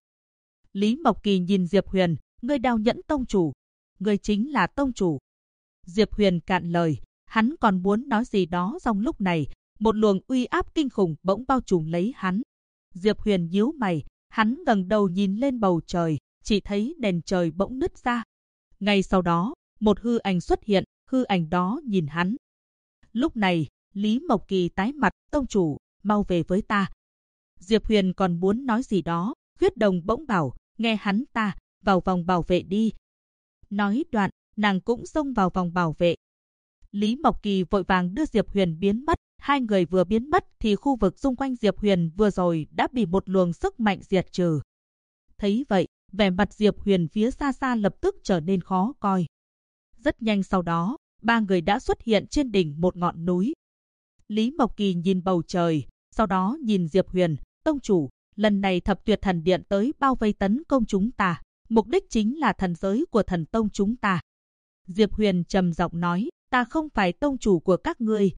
Lý Mộc Kỳ nhìn Diệp Huyền, ngươi đao nhẫn tông chủ, ngươi chính là tông chủ. Diệp Huyền cạn lời, hắn còn muốn nói gì đó trong lúc này, một luồng uy áp kinh khủng bỗng bao trùm lấy hắn. Diệp Huyền nhíu mày, hắn ngẩng đầu nhìn lên bầu trời, chỉ thấy nền trời bỗng nứt ra. Ngay sau đó, một hư ảnh xuất hiện, hư ảnh đó nhìn hắn. Lúc này, Lý Mộc Kỳ tái mặt, tông chủ, mau về với ta. Diệp Huyền còn muốn nói gì đó, Huyết Đồng bỗng bảo, nghe hắn ta, vào vòng bảo vệ đi. Nói đoạn, nàng cũng xông vào vòng bảo vệ. Lý Mộc Kỳ vội vàng đưa Diệp Huyền biến mất, hai người vừa biến mất thì khu vực xung quanh Diệp Huyền vừa rồi đã bị một luồng sức mạnh diệt trừ. Thấy vậy, vẻ mặt Diệp Huyền phía xa xa lập tức trở nên khó coi. Rất nhanh sau đó, ba người đã xuất hiện trên đỉnh một ngọn núi. Lý Mộc Kỳ nhìn bầu trời, sau đó nhìn Diệp Huyền, tông chủ, lần này Thập Tuyệt Thần Điện tới bao vây tấn công chúng ta, mục đích chính là thần giới của thần tông chúng ta. Diệp Huyền trầm giọng nói, ta không phải tông chủ của các ngươi.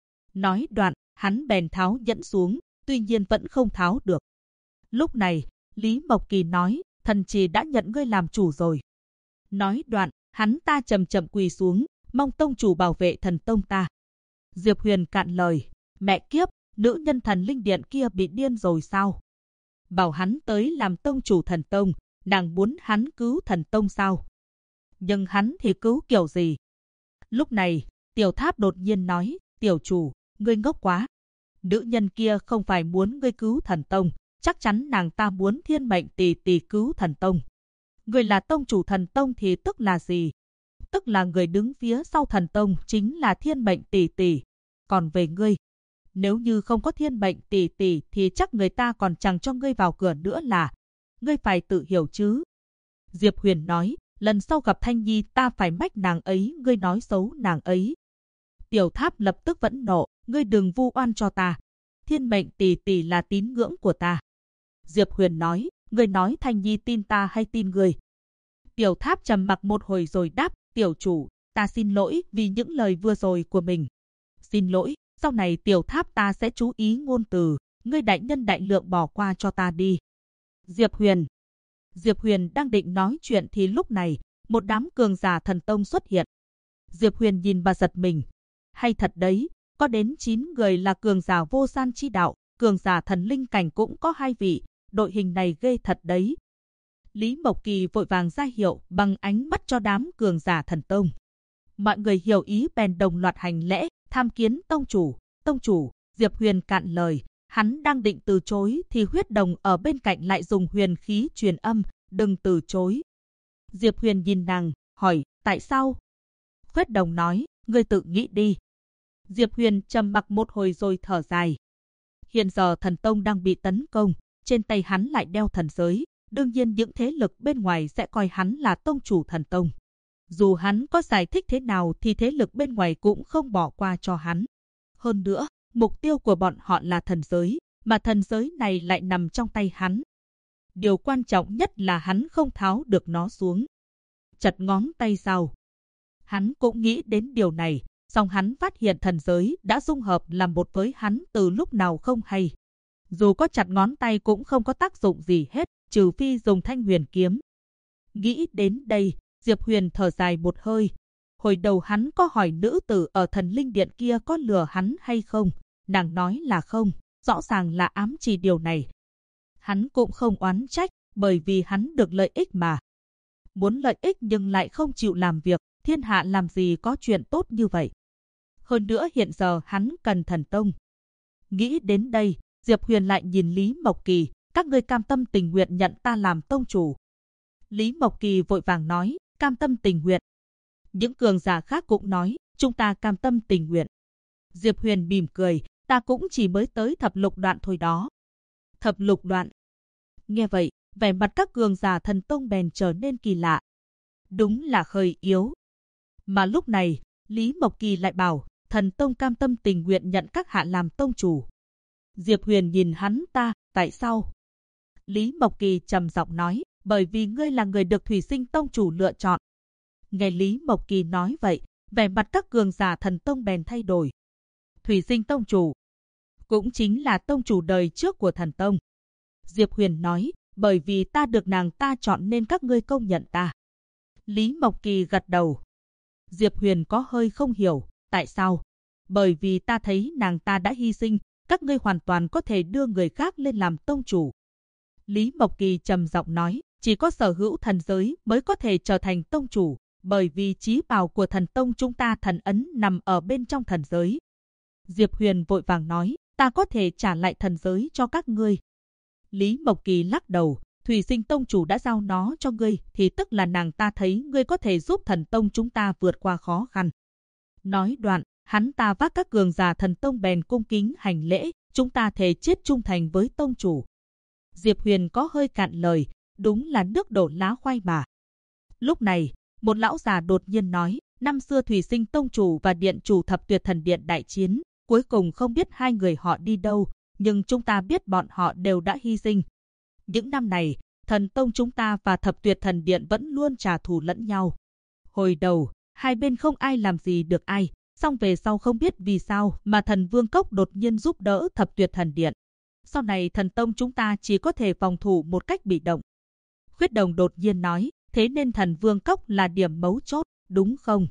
Nói đoạn, hắn bèn tháo nhẫn xuống, tuy nhiên vẫn không tháo được. Lúc này, Lý Mộc Kỳ nói, thần chỉ đã nhận ngươi làm chủ rồi. Nói đoạn, hắn ta chậm chậm quỳ xuống, mong tông chủ bảo vệ thần tông ta. Diệp Huyền cạn lời, mẹ kiếp, nữ nhân thần linh điện kia bị điên rồi sao? Bảo hắn tới làm tông chủ thần tông, nàng muốn hắn cứu thần tông sao? Nhưng hắn thì cứu kiểu gì? Lúc này, Tiểu Tháp đột nhiên nói, tiểu chủ, ngươi ngốc quá. Nữ nhân kia không phải muốn ngươi cứu thần tông, chắc chắn nàng ta muốn Thiên Mệnh tỷ tỷ cứu thần tông. Ngươi là tông chủ thần tông thì tức là gì? Tức là người đứng phía sau thần tông chính là Thiên Mệnh tỷ tỷ. Còn về ngươi, nếu như không có Thiên Mệnh tỷ tỷ thì chắc người ta còn chẳng cho ngươi vào cửa nữa là. Ngươi phải tự hiểu chứ. Diệp Huyền nói, lần sau gặp Thanh Nhi ta phải mách nàng ấy, ngươi nói xấu nàng ấy. Tiểu Tháp lập tức vẫn nộ, ngươi đừng vu oan cho ta. Thiên Mệnh tỷ tỷ là tín ngưỡng của ta. Diệp Huyền nói, ngươi nói Thanh Nhi tin ta hay tin ngươi? Tiểu Tháp trầm mặc một hồi rồi đáp, tiểu chủ, ta xin lỗi vì những lời vừa rồi của mình. Xin lỗi, sau này Tiểu Tháp ta sẽ chú ý ngôn từ, ngươi đại nhân đại lượng bỏ qua cho ta đi. Diệp Huyền đang định nói chuyện thì lúc này, một đám cường giả thần tông xuất hiện. Diệp Huyền nhìn và giật mình. Hay thật đấy, có đến 9 người là cường giả vô san chi đạo, cường giả thần linh cảnh cũng có 2 vị, đội hình này ghê thật đấy. Lý Mộc Kỳ vội vàng ra hiệu bằng ánh mắt cho đám cường giả thần tông. Mọi người hiểu ý bèn đồng loạt hành lễ, tham kiến tông chủ, Diệp Huyền cạn lời. Hắn đang định từ chối thì Huyết Đồng ở bên cạnh lại dùng huyền khí truyền âm, đừng từ chối. Diệp Huyền nhìn nàng, hỏi, tại sao? Huyết Đồng nói, ngươi tự nghĩ đi. Diệp Huyền trầm mặc một hồi rồi thở dài. Hiện giờ thần tông đang bị tấn công, trên tay hắn lại đeo thần giới, đương nhiên những thế lực bên ngoài sẽ coi hắn là tông chủ thần tông. Dù hắn có giải thích thế nào thì thế lực bên ngoài cũng không bỏ qua cho hắn. Hơn nữa, mục tiêu của bọn họ là thần giới, mà thần giới này lại nằm trong tay hắn. Điều quan trọng nhất là hắn không tháo được nó xuống. Chặt ngón tay sao? Hắn cũng nghĩ đến điều này, song hắn phát hiện thần giới đã dung hợp làm một với hắn từ lúc nào không hay. Dù có chặt ngón tay cũng không có tác dụng gì hết, trừ phi dùng thanh huyền kiếm. Nghĩ đến đây, Diệp Huyền thở dài một hơi. Hồi đầu hắn có hỏi nữ tử ở thần linh điện kia có lừa hắn hay không, nàng nói là không, rõ ràng là ám chỉ điều này. Hắn cũng không oán trách, bởi vì hắn được lợi ích mà. Muốn lợi ích nhưng lại không chịu làm việc, thiên hạ làm gì có chuyện tốt như vậy. Hơn nữa hiện giờ hắn cần thần tông. Nghĩ đến đây, Diệp Huyền lại nhìn Lý Mộc Kỳ, các ngươi cam tâm tình nguyện nhận ta làm tông chủ. Lý Mộc Kỳ vội vàng nói, cam tâm tình nguyện. Những cường giả khác cũng nói, chúng ta cam tâm tình nguyện. Diệp Huyền mỉm cười, ta cũng chỉ mới tới thập lục đoạn thôi đó. Thập lục đoạn. Nghe vậy, vẻ mặt các cường giả thần tông bèn trở nên kỳ lạ. Đúng là hơi yếu. Mà lúc này, Lý Mộc Kỳ lại bảo, thần tông cam tâm tình nguyện nhận các hạ làm tông chủ. Diệp Huyền nhìn hắn ta, tại sao? Lý Mộc Kỳ trầm giọng nói, bởi vì ngươi là người được Thủy Sinh tông chủ lựa chọn. Nghe Lý Mộc Kỳ nói vậy, vẻ mặt các cường giả thần tông bèn thay đổi. Thủy Sinh tông chủ cũng chính là tông chủ đời trước của thần tông. Diệp Huyền nói, bởi vì ta được nàng ta chọn nên các ngươi công nhận ta. Lý Mộc Kỳ gật đầu. Diệp Huyền có hơi không hiểu, tại sao? Bởi vì ta thấy nàng ta đã hy sinh, các ngươi hoàn toàn có thể đưa người khác lên làm tông chủ. Lý Mộc Kỳ trầm giọng nói, chỉ có sở hữu thần giới mới có thể trở thành tông chủ, bởi vì chí bảo của thần tông chúng ta thần ấn nằm ở bên trong thần giới. Diệp Huyền vội vàng nói, ta có thể trả lại thần giới cho các ngươi. Lý Mộc Kỳ lắc đầu, Thủy Sinh tông chủ đã giao nó cho ngươi, thì tức là nàng ta thấy ngươi có thể giúp thần tông chúng ta vượt qua khó khăn. Nói đoạn, hắn ta vác các cường giả thần tông bèn cung kính hành lễ, chúng ta thề chết trung thành với tông chủ. Diệp Huyền có hơi cạn lời, đúng là nước đổ lá khoai mà. Lúc này, một lão già đột nhiên nói, năm xưa Thủy Sinh tông chủ và điện chủ Thập Tuyệt Thần Điện đại chiến, cuối cùng không biết hai người họ đi đâu, nhưng chúng ta biết bọn họ đều đã hy sinh. Những năm này, thần tông chúng ta và Thập Tuyệt Thần Điện vẫn luôn trả thù lẫn nhau. Hồi đầu, hai bên không ai làm gì được ai, song về sau không biết vì sao mà thần Vương Cốc đột nhiên giúp đỡ Thập Tuyệt Thần Điện. Sau này thần tông chúng ta chỉ có thể phòng thủ một cách bị động. Khuyết Đồng đột nhiên nói, thế nên thần Vương Cốc là điểm mấu chốt, đúng không?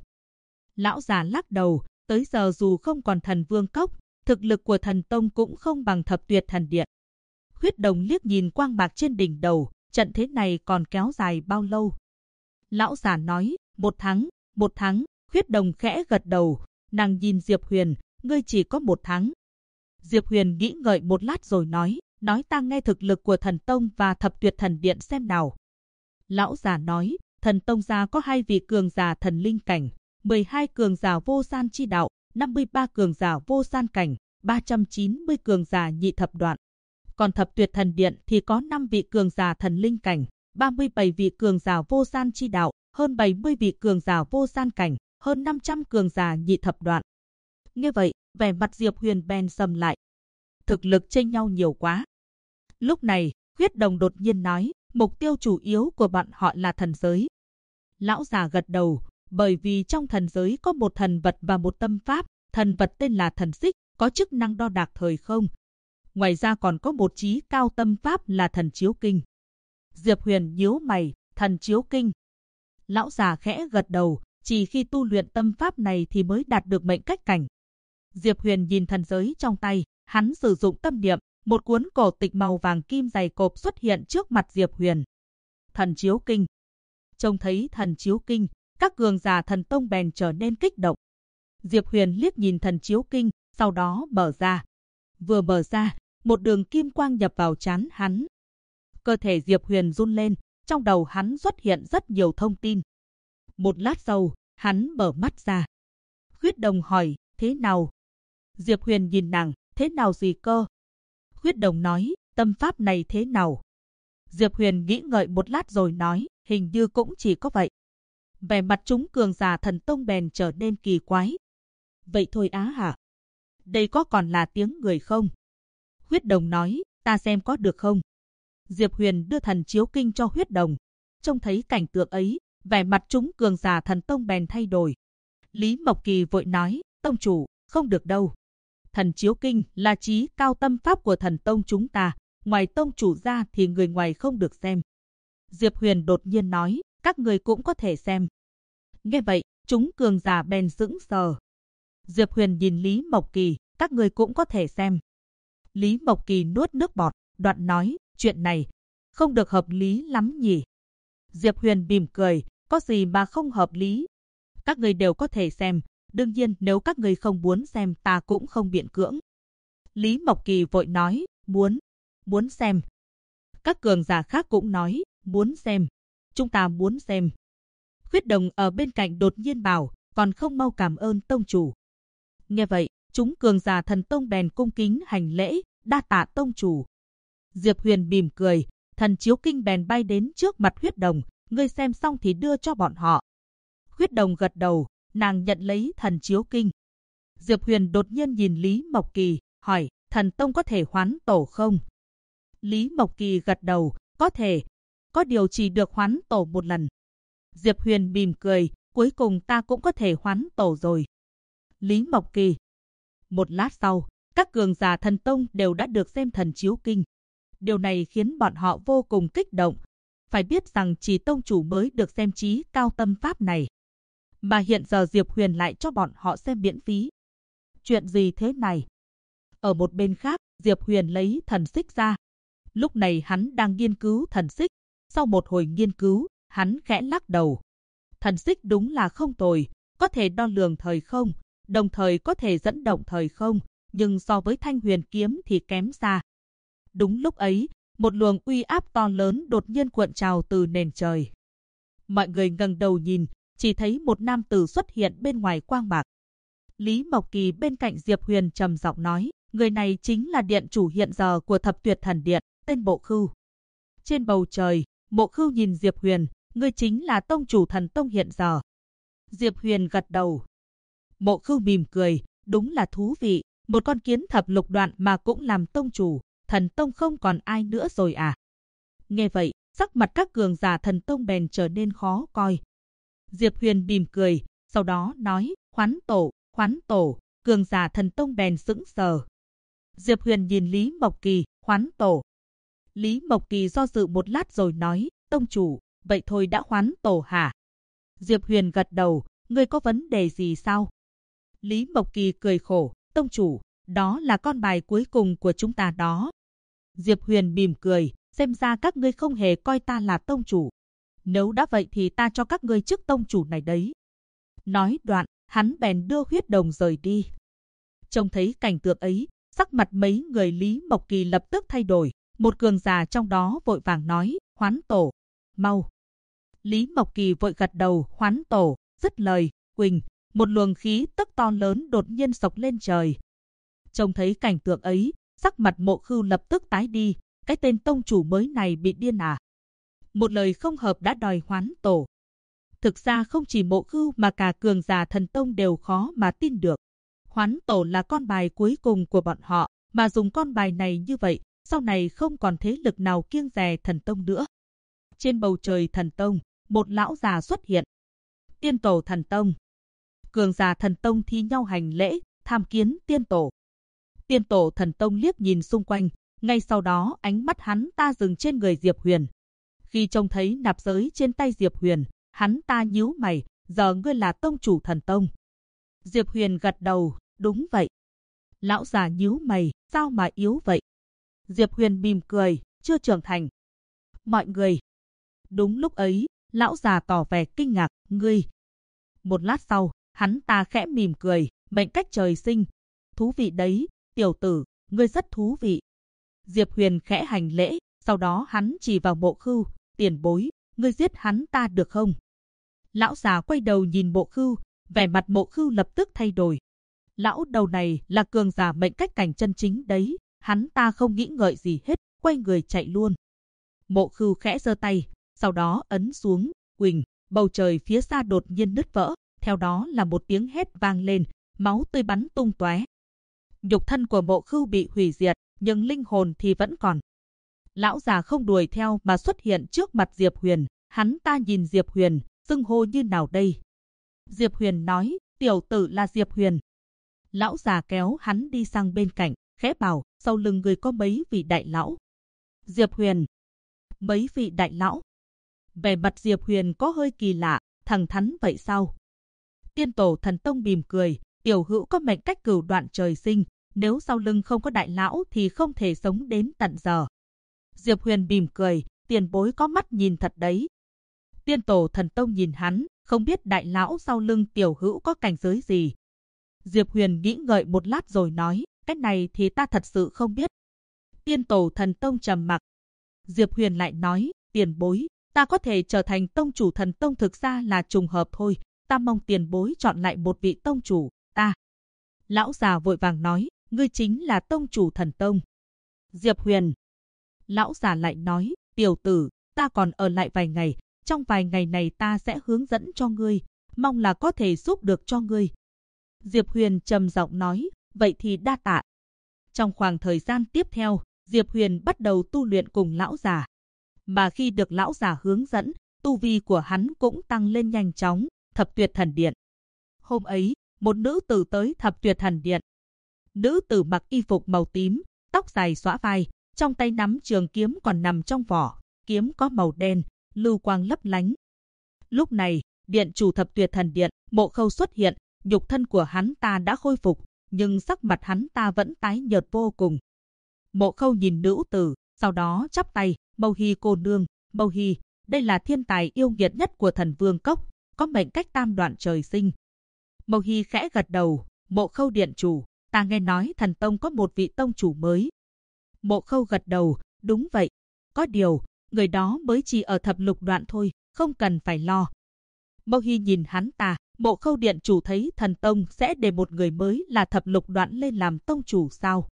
Lão già lắc đầu, tới giờ dù không còn thần Vương Cốc, thực lực của thần tông cũng không bằng Thập Tuyệt Thần Điện. Khuyết Đồng liếc nhìn quang mạc trên đỉnh đầu, trận thế này còn kéo dài bao lâu? Lão già nói, 1 tháng, 1 tháng, Khuyết Đồng khẽ gật đầu, nàng nhìn Diệp Huyền, ngươi chỉ có 1 tháng. Diệp Huyền nghĩ ngợi một lát rồi nói ta nghe thực lực của thần tông và Thập Tuyệt Thần Điện xem nào. Lão già nói, thần tông gia có 2 vị cường giả thần linh cảnh, 12 cường giả vô gian chi đạo, 53 cường giả vô gian cảnh, 390 cường giả nhị thập đoạn. Còn Thập Tuyệt Thần Điện thì có 5 vị cường giả thần linh cảnh, 37 vị cường giả vô gian chi đạo, hơn 70 vị cường giả vô gian cảnh, hơn 500 cường giả nhị thập đoạn. Nghe vậy, vẻ mặt Diệp Huyền bèn sầm lại. Thực lực chênh nhau nhiều quá. Lúc này, Khuyết Đồng đột nhiên nói, mục tiêu chủ yếu của bọn họ là thần giới. Lão già gật đầu, bởi vì trong thần giới có một thần vật và một tâm pháp, thần vật tên là thần xích, có chức năng đo đạc thời không. Ngoài ra còn có một chí cao tâm pháp là thần chiếu kinh. Diệp Huyền nhíu mày, thần chiếu kinh. Lão già khẽ gật đầu, chỉ khi tu luyện tâm pháp này thì mới đạt được mệnh cách cảnh. Diệp Huyền nhìn thần giới trong tay, hắn sử dụng tâm niệm, một cuốn cổ tịch màu vàng kim dày cộp xuất hiện trước mặt Diệp Huyền. Thần chiếu kinh. Trông thấy thần chiếu kinh, các cường giả thần tông bèn trở nên kích động. Diệp Huyền liếc nhìn thần chiếu kinh, sau đó mở ra. Vừa mở ra, một đường kim quang nhập vào trán hắn. Cơ thể Diệp Huyền run lên, trong đầu hắn xuất hiện rất nhiều thông tin. Một lát sau, hắn mở mắt ra. Khuyết Đồng hỏi, thế nào? Diệp Huyền nhìn nàng, thế nào gì cơ? Khuyết Đồng nói, tâm pháp này thế nào? Diệp Huyền nghĩ ngợi một lát rồi nói, hình như cũng chỉ có vậy. Vẻ mặt chúng cường giả thần tông bèn trở nên kỳ quái. Vậy thôi á hả? Đây có còn là tiếng người không? Khuyết Đồng nói, ta xem có được không? Diệp Huyền đưa thần chiếu kinh cho Khuyết Đồng. Trông thấy cảnh tượng ấy, vẻ mặt chúng cường giả thần tông bèn thay đổi. Lý Mộc Kỳ vội nói, tông chủ, không được đâu. Thần chiếu kinh là chí cao tâm pháp của thần tông chúng ta, ngoài tông chủ ra thì người ngoài không được xem. Diệp Huyền đột nhiên nói, các người cũng có thể xem. Nghe vậy, chúng cường giả bèn sững sờ. Diệp Huyền nhìn Lý Mộc Kỳ, các người cũng có thể xem. Lý Mộc Kỳ nuốt nước bọt, đoạn nói, chuyện này không được hợp lý lắm nhỉ. Diệp Huyền mỉm cười, có gì mà không hợp lý. Các người đều có thể xem, đương nhiên nếu các người không muốn xem ta cũng không biện cưỡng. Lý Mộc Kỳ vội nói, muốn xem. Các cường giả khác cũng nói, muốn xem. Chúng ta muốn xem. Khuyết Đồng ở bên cạnh đột nhiên bảo, còn không mau cảm ơn tông chủ. Nghe vậy, chúng cường giả thần tông bèn cung kính hành lễ, đa tạ tông chủ. Diệp Huyền mỉm cười, thần chiếu kinh bèn bay đến trước mặt Khuyết Đồng, ngươi xem xong thì đưa cho bọn họ. Khuyết Đồng gật đầu, nàng nhận lấy thần chiếu kinh. Diệp Huyền đột nhiên nhìn Lý Mộc Kỳ, hỏi, thần tông có thể hoán tổ không? Lý Mộc Kỳ gật đầu, có thể, có điều chỉ được hoán tổ một lần. Diệp Huyền mỉm cười, cuối cùng ta cũng có thể hoán tổ rồi. Lý Mộc Kỳ. Một lát sau, các cường giả thần tông đều đã được xem thần chiếu kinh. Điều này khiến bọn họ vô cùng kích động. Phải biết rằng chỉ tông chủ mới được xem chí cao tâm pháp này. Mà hiện giờ Diệp Huyền lại cho bọn họ xem miễn phí. Chuyện gì thế này? Ở một bên khác, Diệp Huyền lấy thần xích ra. Lúc này hắn đang nghiên cứu thần xích. Sau một hồi nghiên cứu, hắn khẽ lắc đầu. Thần xích đúng là không tồi, có thể đo lường thời không, đồng thời có thể dẫn động thời không, nhưng so với Thanh Huyền kiếm thì kém xa. Đúng lúc ấy, một luồng uy áp to lớn đột nhiên cuộn trào từ nền trời. Mọi người ngẩng đầu nhìn, chỉ thấy một nam tử xuất hiện bên ngoài quang mạc. Lý Mộc Kỳ bên cạnh Diệp Huyền trầm giọng nói, người này chính là điện chủ hiện giờ của Thập Tuyệt Thần Điện, tên Mộ Khưu. Trên bầu trời, Mộ Khưu nhìn Diệp Huyền, ngươi chính là tông chủ thần tông hiện giờ. Diệp Huyền gật đầu. Mộ Khưu mỉm cười, đúng là thú vị, một con kiến thập lục đoạn mà cũng làm tông chủ, thần tông không còn ai nữa rồi à? Nghe vậy, sắc mặt các cường giả thần tông bèn trở nên khó coi. Diệp Huyền mỉm cười, sau đó nói, khoán tổ, cường giả thần tông bèn sững sờ. Diệp Huyền nhìn Lý Mộc Kỳ, khoán tổ. Lý Mộc Kỳ do dự một lát rồi nói, tông chủ, vậy thôi đã khoán tổ hả? Diệp Huyền gật đầu, ngươi có vấn đề gì sao? Lý Mộc Kỳ cười khổ, tông chủ, đó là con bài cuối cùng của chúng ta đó. Diệp Huyền mỉm cười, xem ra các ngươi không hề coi ta là tông chủ. Nếu đã vậy thì ta cho các ngươi chức tông chủ này đấy. Nói đoạn, hắn bèn đưa huyết đồng rời đi. Trông thấy cảnh tượng ấy, sắc mặt mấy người Lý Mộc Kỳ lập tức thay đổi. Một cường giả trong đó vội vàng nói, khoán tổ, mau. Lý Mộc Kỳ vội gật đầu, khoán tổ, dứt lời, quỳnh, một luồng khí tức to lớn đột nhiên xộc lên trời. Trông thấy cảnh tượng ấy, sắc mặt Mộ Khưu lập tức tái đi, cái tên tông chủ mới này bị điên à? Một lời không hợp đã đòi khoán tổ. Thực ra không chỉ Mộ Khưu mà cả cường giả thần tông đều khó mà tin được. Khoán tổ là con bài cuối cùng của bọn họ, mà dùng con bài này như vậy, sau này không còn thế lực nào kiêng dè thần tông nữa. Trên bầu trời thần tông, một lão già xuất hiện. Tiên tổ thần tông. Cường giả thần tông thi nhau hành lễ, tham kiến tiên tổ. Tiên tổ thần tông liếc nhìn xung quanh, ngay sau đó ánh mắt hắn ta dừng trên người Diệp Huyền. Khi trông thấy nạp giới trên tay Diệp Huyền, hắn ta nhíu mày, giờ ngươi là tông chủ thần tông. Diệp Huyền gật đầu, đúng vậy. Lão già nhíu mày, sao mà yếu vậy? Diệp Huyền mỉm cười, chưa trưởng thành. Mọi người. Đúng lúc ấy, lão già tỏ vẻ kinh ngạc, ngươi. Một lát sau, hắn ta khẽ mỉm cười, mệnh cách trời sinh. Thú vị đấy, tiểu tử, ngươi rất thú vị. Diệp Huyền khẽ hành lễ, sau đó hắn chỉ vào Mộ Khưu, tiền bối, ngươi giết hắn ta được không? Lão già quay đầu nhìn Mộ Khưu, vẻ mặt Mộ Khưu lập tức thay đổi. Lão đầu này là cường giả mệnh cách cảnh chân chính đấy, hắn ta không nghĩ ngợi gì hết, quay người chạy luôn. Mộ Khưu khẽ giơ tay, sau đó ấn xuống, quỳnh, bầu trời phía xa đột nhiên nứt vỡ, theo đó là một tiếng hét vang lên, máu tươi bắn tung tóe. Nhục thân của Mộ Khưu bị hủy diệt, nhưng linh hồn thì vẫn còn. Lão già không đuổi theo mà xuất hiện trước mặt Diệp Huyền, hắn ta nhìn Diệp Huyền, xưng hô như nào đây? Diệp Huyền nói, tiểu tử là Diệp Huyền. Lão già kéo hắn đi sang bên cạnh, khẽ bảo, sau lưng người có mấy vị đại lão. Diệp Huyền. Mấy vị đại lão? Vẻ mặt Diệp Huyền có hơi kỳ lạ, thẳng thắn vậy sao? Tiên tổ thần tông mỉm cười, tiểu hữu có mệnh cách cửu đoạn trời sinh, nếu sau lưng không có đại lão thì không thể sống đến tận giờ. Diệp Huyền mỉm cười, tiền bối có mắt nhìn thật đấy. Tiên tổ thần tông nhìn hắn, không biết đại lão sau lưng tiểu hữu có cảnh giới gì. Diệp Huyền nghĩ ngợi một lát rồi nói, cái này thì ta thật sự không biết. Tiên tổ thần tông trầm mặc. Diệp Huyền lại nói, tiền bối, ta có thể trở thành tông chủ thần tông thực ra là trùng hợp thôi, ta mong tiền bối chọn lại một vị tông chủ, ta. Lão già vội vàng nói, ngươi chính là tông chủ thần tông. Diệp Huyền. Lão già lại nói, tiểu tử, ta còn ở lại vài ngày, trong vài ngày này ta sẽ hướng dẫn cho ngươi, mong là có thể giúp được cho ngươi. Diệp Huyền trầm giọng nói, vậy thì đa tạ. Trong khoảng thời gian tiếp theo, Diệp Huyền bắt đầu tu luyện cùng lão già. Mà khi được lão già hướng dẫn, tu vi của hắn cũng tăng lên nhanh chóng, Thập Tuyệt Thần Điện. Hôm ấy, một nữ tử tới Thập Tuyệt Thần Điện. Nữ tử mặc y phục màu tím, tóc dài xõa vai, trong tay nắm trường kiếm còn nằm trong vỏ, kiếm có màu đen, lưu quang lấp lánh. Lúc này, điện chủ Thập Tuyệt Thần Điện, Mộ Khâu xuất hiện, nhục thân của hắn ta đã khôi phục, nhưng sắc mặt hắn ta vẫn tái nhợt vô cùng. Mộ Khâu nhìn nữ tử, sau đó chắp tay, Mâu Hy cô nương, Mâu Hy, đây là thiên tài yêu nghiệt nhất của Thần Vương Cốc, có mệnh cách tam đoạn trời sinh. Mâu Hy khẽ gật đầu, Mộ Khâu điện chủ, ta nghe nói Thần Tông có một vị tông chủ mới. Mộ Khâu gật đầu, đúng vậy, có điều, người đó mới chỉ ở thập lục đoạn thôi, không cần phải lo. Mâu Hy nhìn hắn ta, Mộ Khâu điện chủ thấy Thần Tông sẽ để một người mới là thập lục đoạn lên làm tông chủ sao?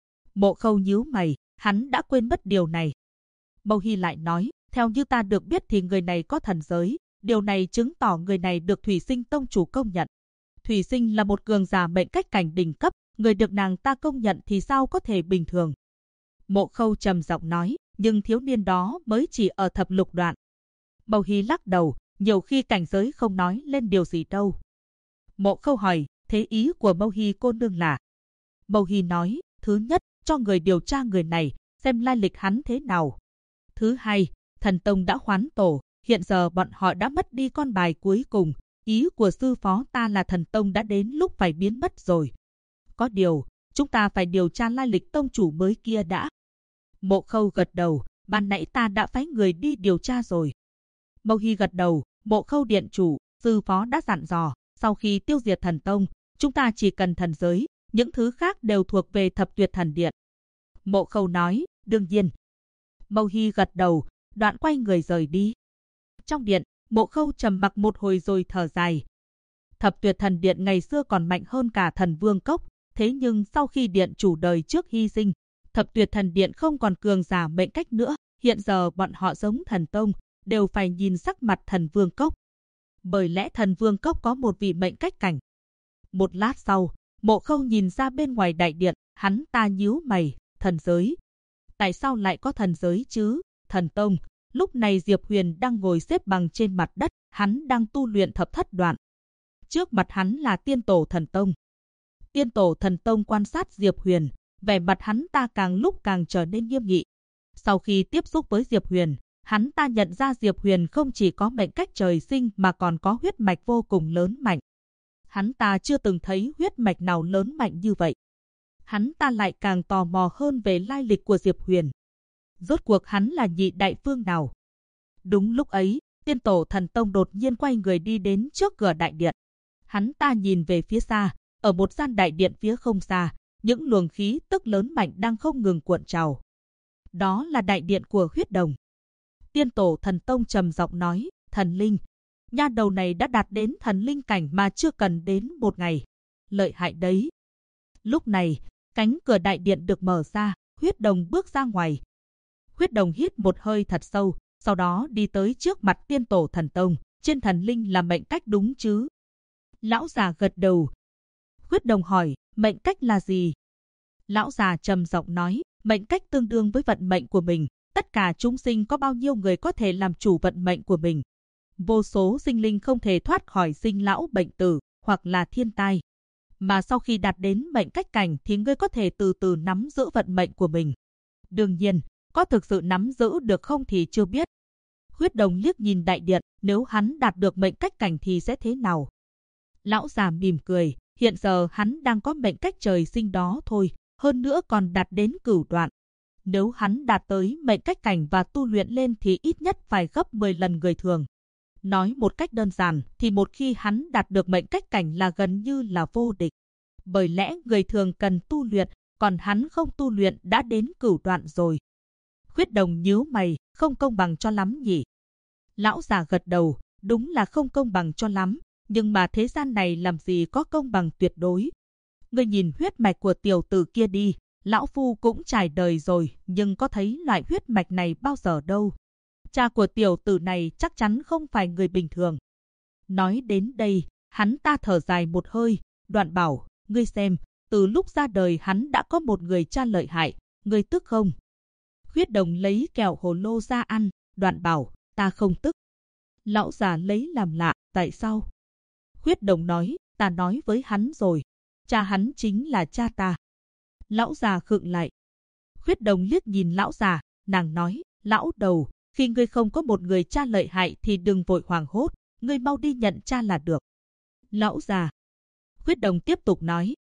Mộ Khâu nhíu mày, hắn đã quên mất điều này. Mâu Hy lại nói, theo như ta được biết thì người này có thần giới, điều này chứng tỏ người này được Thủy Sinh tông chủ công nhận. Thủy Sinh là một cường giả mệnh cách cảnh đỉnh cấp, người được nàng ta công nhận thì sao có thể bình thường. Mộ Khâu trầm giọng nói, nhưng thiếu niên đó mới chỉ ở thập lục đoạn. Mâu Hy lắc đầu, nhiều khi cảnh giới không nói lên điều gì đâu. Mộ Khâu hỏi, thế ý của Mâu Hy cô nương là? Mâu Hy nói, thứ nhất, cho người điều tra người này, xem lai lịch hắn thế nào. Thứ hai, Thần Tông đã hoán tổ, hiện giờ bọn họ đã mất đi con bài cuối cùng. Ý của sư phó ta là Thần Tông đã đến lúc phải biến mất rồi. Có điều, chúng ta phải điều tra lai lịch tông chủ mới kia đã. Mộ Khâu gật đầu, ban nãy ta đã phái người đi điều tra rồi. Mâu Hy gật đầu, Mộ Khâu điện chủ, sư phó đã dặn dò, sau khi tiêu diệt Thần Tông, chúng ta chỉ cần thần giới, những thứ khác đều thuộc về Thập Tuyệt Thần Điện. Mộ Khâu nói, đương nhiên. Mâu Hy gật đầu, đoạn quay người rời đi. Trong điện, Mộ Khâu trầm mặc một hồi rồi thở dài. Thập Tuyệt Thần Điện ngày xưa còn mạnh hơn cả Thần Vương Cốc, thế nhưng sau khi điện chủ đời trước hy sinh, Thập Tuyệt Thần Điện không còn cường giả mệnh cách nữa, hiện giờ bọn họ giống Thần Tông, đều phải nhìn sắc mặt Thần Vương Cốc. Bởi lẽ Thần Vương Cốc có một vị mệnh cách cảnh. Một lát sau, Mộ Khâu nhìn ra bên ngoài đại điện, hắn ta nhíu mày, thần giới. Tại sao lại có thần giới chứ? Thần Tông. Lúc này Diệp Huyền đang ngồi xếp bằng trên mặt đất, hắn đang tu luyện thập thất đoạn. Trước mặt hắn là tiên tổ Thần Tông. Tiên tổ Thần Tông quan sát Diệp Huyền, vẻ mặt hắn ta càng lúc càng trở nên nghiêm nghị. Sau khi tiếp xúc với Diệp Huyền, hắn ta nhận ra Diệp Huyền không chỉ có mệnh cách trời sinh mà còn có huyết mạch vô cùng lớn mạnh. Hắn ta chưa từng thấy huyết mạch nào lớn mạnh như vậy. Hắn ta lại càng tò mò hơn về lai lịch của Diệp Huyền. Rốt cuộc hắn là nhị đại phương nào? Đúng lúc ấy, tiên tổ Thần Tông đột nhiên quay người đi đến trước cửa đại điện. Hắn ta nhìn về phía xa, ở một gian đại điện phía không xa, những luồng khí tức lớn mạnh đang không ngừng cuộn trào. Đó là đại điện của huyết đồng. Tiên tổ Thần Tông trầm giọng nói, thần linh. Nha đầu này đã đạt đến thần linh cảnh mà chưa cần đến một ngày. Lợi hại đấy. Lúc này, cánh cửa đại điện được mở ra, huyết đồng bước ra ngoài. Huyết đồng hít một hơi thật sâu, sau đó đi tới trước mặt tiên tổ Thần Tông. Trên thần linh là mệnh cách đúng chứ? Lão già gật đầu. Huyết đồng hỏi, mệnh cách là gì? Lão già trầm giọng nói, mệnh cách tương đương với vận mệnh của mình. Tất cả chúng sinh có bao nhiêu người có thể làm chủ vận mệnh của mình? Vô số sinh linh không thể thoát khỏi sinh lão bệnh tử, hoặc là thiên tai. Mà sau khi đạt đến mệnh cách cảnh thì ngươi có thể từ từ nắm giữ vận mệnh của mình. Đương nhiên, có thực sự nắm giữ được không thì chưa biết. Huyết đồng liếc nhìn đại điện, nếu hắn đạt được mệnh cách cảnh thì sẽ thế nào? Lão già mỉm cười, hiện giờ hắn đang có mệnh cách trời sinh đó thôi, hơn nữa còn đạt đến cửu đoạn. Nếu hắn đạt tới mệnh cách cảnh và tu luyện lên thì ít nhất phải gấp 10 lần người thường. Nói một cách đơn giản thì một khi hắn đạt được mệnh cách cảnh là gần như là vô địch. Bởi lẽ người thường cần tu luyện, còn hắn không tu luyện đã đến cửu đoạn rồi. Huyết đồng nhíu mày, không công bằng cho lắm nhỉ? Lão già gật đầu, đúng là không công bằng cho lắm, nhưng mà thế gian này làm gì có công bằng tuyệt đối. Ngươi nhìn huyết mạch của tiểu tử kia đi, lão phu cũng trải đời rồi, nhưng có thấy loại huyết mạch này bao giờ đâu. Cha của tiểu tử này chắc chắn không phải người bình thường. Nói đến đây, hắn ta thở dài một hơi, đoạn bảo, ngươi xem, từ lúc ra đời hắn đã có một người cha lợi hại, ngươi tức không? Huyết đồng lấy kẹo hồ lô ra ăn, đoạn bảo, ta không tức. Lão già lấy làm lạ, tại sao? Huyết đồng nói, ta nói với hắn rồi, cha hắn chính là cha ta. Lão già khựng lại. Huyết đồng liếc nhìn lão già, nàng nói, lão đầu, khi ngươi không có một người cha lợi hại thì đừng vội hoảng hốt, ngươi mau đi nhận cha là được. Lão già. Huyết đồng tiếp tục nói,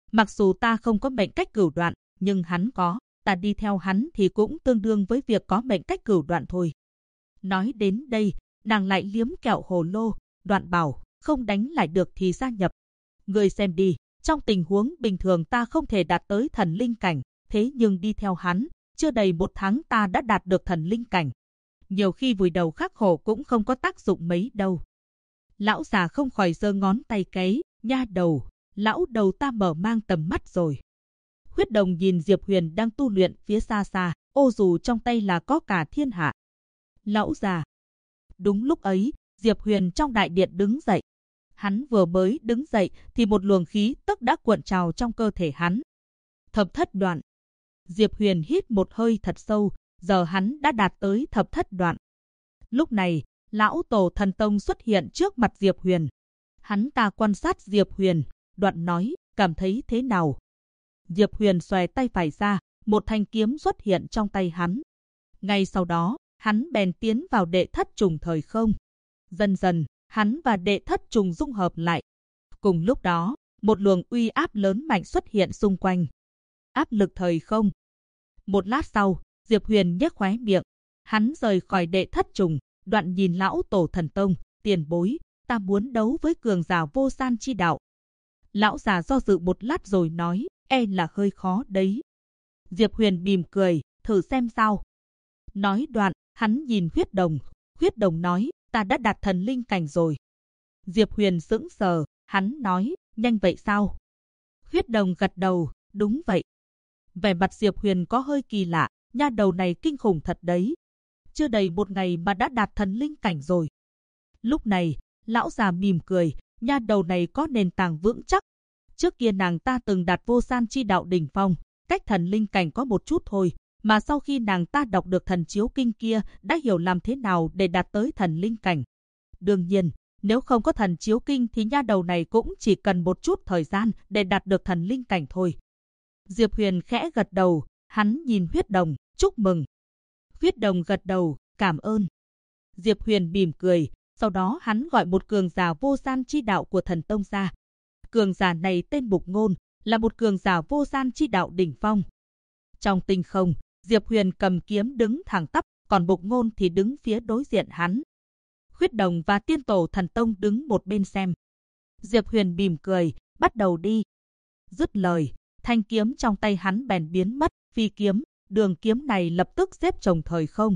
Mặc dù ta không có mệnh cách cửu đoạn, nhưng hắn có, ta đi theo hắn thì cũng tương đương với việc có mệnh cách cửu đoạn thôi. Nói đến đây, nàng lại liếm kẹo hồ lô, Đoạn bảo, không đánh lại được thì gia nhập. Ngươi xem đi, trong tình huống bình thường ta không thể đạt tới thần linh cảnh, thế nhưng đi theo hắn, chưa đầy 1 tháng ta đã đạt được thần linh cảnh. Nhiều khi vùi đầu khắc khổ cũng không có tác dụng mấy đâu. Lão già không khỏi giơ ngón tay cái, nha đầu, lão đầu ta mở mang tầm mắt rồi. Huyết Đồng nhìn Diệp Huyền đang tu luyện phía xa xa, ô dù trong tay là có cả thiên hạ. Lão già. Đúng lúc ấy, Diệp Huyền trong đại điện đứng dậy. Hắn vừa mới đứng dậy thì một luồng khí tức đã cuộn trào trong cơ thể hắn. Thập thất đoạn. Diệp Huyền hít một hơi thật sâu, giờ hắn đã đạt tới thập thất đoạn. Lúc này, lão tổ thần tông xuất hiện trước mặt Diệp Huyền. Hắn ta quan sát Diệp Huyền, Đoạn nói, cảm thấy thế nào? Diệp Huyền xòe tay phải ra, một thanh kiếm xuất hiện trong tay hắn. Ngay sau đó, hắn bèn tiến vào đệ thất trùng thời không. Dần dần, hắn và đệ thất trùng dung hợp lại. Cùng lúc đó, một luồng uy áp lớn mạnh xuất hiện xung quanh. Áp lực thời không. Một lát sau, Diệp Huyền nhếch khóe miệng. Hắn rời khỏi đệ thất trùng, Đoạn nhìn lão tổ thần tông, tiền bối, ta muốn đấu với cường giả vô san chi đạo. Lão già do dự một lát rồi nói, e là hơi khó đấy. Diệp Huyền mỉm cười, thử xem sao. Nói đoạn, hắn nhìn Huyết Đồng. Huyết Đồng nói, ta đã đạt thần linh cảnh rồi. Diệp Huyền sững sờ, hắn nói, nhanh vậy sao? Huyết Đồng gật đầu, đúng vậy. Vẻ mặt Diệp Huyền có hơi kỳ lạ, nha đầu này kinh khủng thật đấy. Chưa đầy 1 ngày mà đã đạt thần linh cảnh rồi. Lúc này, lão già mỉm cười, nha đầu này có nền tảng vững chắc. Trước kia nàng ta từng đạt vô san chi đạo đỉnh phong, cách thần linh cảnh có một chút thôi, mà sau khi nàng ta đọc được thần chiếu kinh kia, đã hiểu làm thế nào để đạt tới thần linh cảnh. Đương nhiên, nếu không có thần chiếu kinh thì nha đầu này cũng chỉ cần một chút thời gian để đạt được thần linh cảnh thôi. Diệp Huyền khẽ gật đầu, hắn nhìn Huyết Đồng, chúc mừng. Huyết Đồng gật đầu, cảm ơn. Diệp Huyền mỉm cười, sau đó hắn gọi một cường giả vô san chi đạo của thần tông ra. Cường giả này tên Mục Ngôn, là một cường giả vô san chi đạo đỉnh phong. Trong tinh không, Diệp Huyền cầm kiếm đứng thẳng tắp, còn Mục Ngôn thì đứng phía đối diện hắn. Huyết Đồng và Tiên Tổ thần tông đứng một bên xem. Diệp Huyền mỉm cười, bắt đầu đi. Dứt lời, thanh kiếm trong tay hắn bèn biến mất, phi kiếm, đường kiếm này lập tức xếp chồng thời không.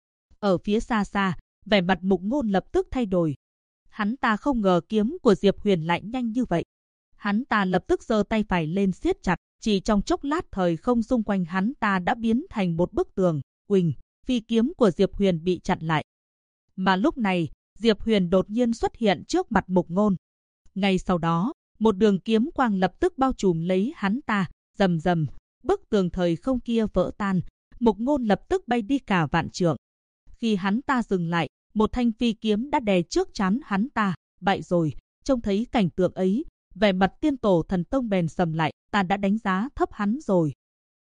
Ở phía xa xa, vẻ mặt Mục Ngôn lập tức thay đổi. Hắn ta không ngờ kiếm của Diệp Huyền lại nhanh như vậy. Hắn ta lập tức giơ tay phải lên siết chặt, chỉ trong chốc lát thời không xung quanh hắn ta đã biến thành một bức tường. Uỳnh, phi kiếm của Diệp Huyền bị chặn lại. Mà lúc này, Diệp Huyền đột nhiên xuất hiện trước mặt Mục Ngôn. Ngay sau đó, một đường kiếm quang lập tức bao trùm lấy hắn ta, rầm rầm, bức tường thời không kia vỡ tan, Mục Ngôn lập tức bay đi cả vạn trượng. Khi hắn ta dừng lại, một thanh phi kiếm đã đè trước trán hắn ta, bại rồi. Trông thấy cảnh tượng ấy, vẻ mặt Tiên Tổ thần tông bèn sầm lại, ta đã đánh giá thấp hắn rồi.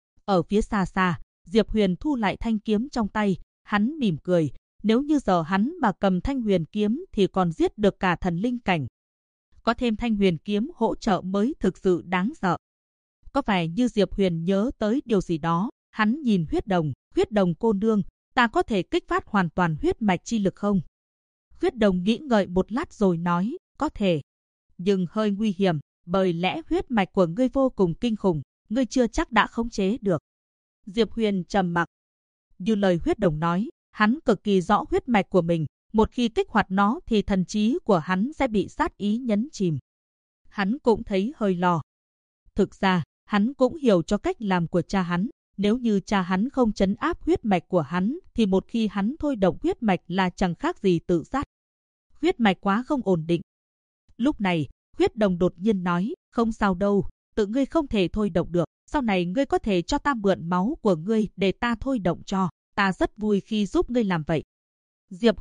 Ở phía xa xa, Diệp Huyền thu lại thanh kiếm trong tay, hắn mỉm cười, nếu như giờ hắn mà cầm thanh huyền kiếm thì còn giết được cả thần linh cảnh. Có thêm thanh huyền kiếm hỗ trợ mới thực sự đáng sợ. Có vẻ như Diệp Huyền nhớ tới điều gì đó, hắn nhìn Huyết Đồng cô nương, ta có thể kích phát hoàn toàn huyết mạch chi lực không? Huyết Đồng nghĩ ngợi một lát rồi nói, có thể. Nhưng hơi nguy hiểm, bởi lẽ huyết mạch của ngươi vô cùng kinh khủng, ngươi chưa chắc đã khống chế được. Diệp Huyền trầm mặc. Như lời Huyết Đồng nói, hắn cực kỳ rõ huyết mạch của mình, một khi kích hoạt nó thì thần trí của hắn sẽ bị sát ý nhấn chìm. Hắn cũng thấy hơi lo. Thực ra, hắn cũng hiểu cho cách làm của cha hắn. Nếu như cha hắn không trấn áp huyết mạch của hắn, thì một khi hắn thôi động huyết mạch là chẳng khác gì tự sát. Huyết mạch quá không ổn định. Lúc này, Huyết Đồng đột nhiên nói, không sao đâu, tự ngươi không thể thôi động được. Sau này ngươi có thể cho ta mượn máu của ngươi để ta thôi động cho. Ta rất vui khi giúp ngươi làm vậy. Diệp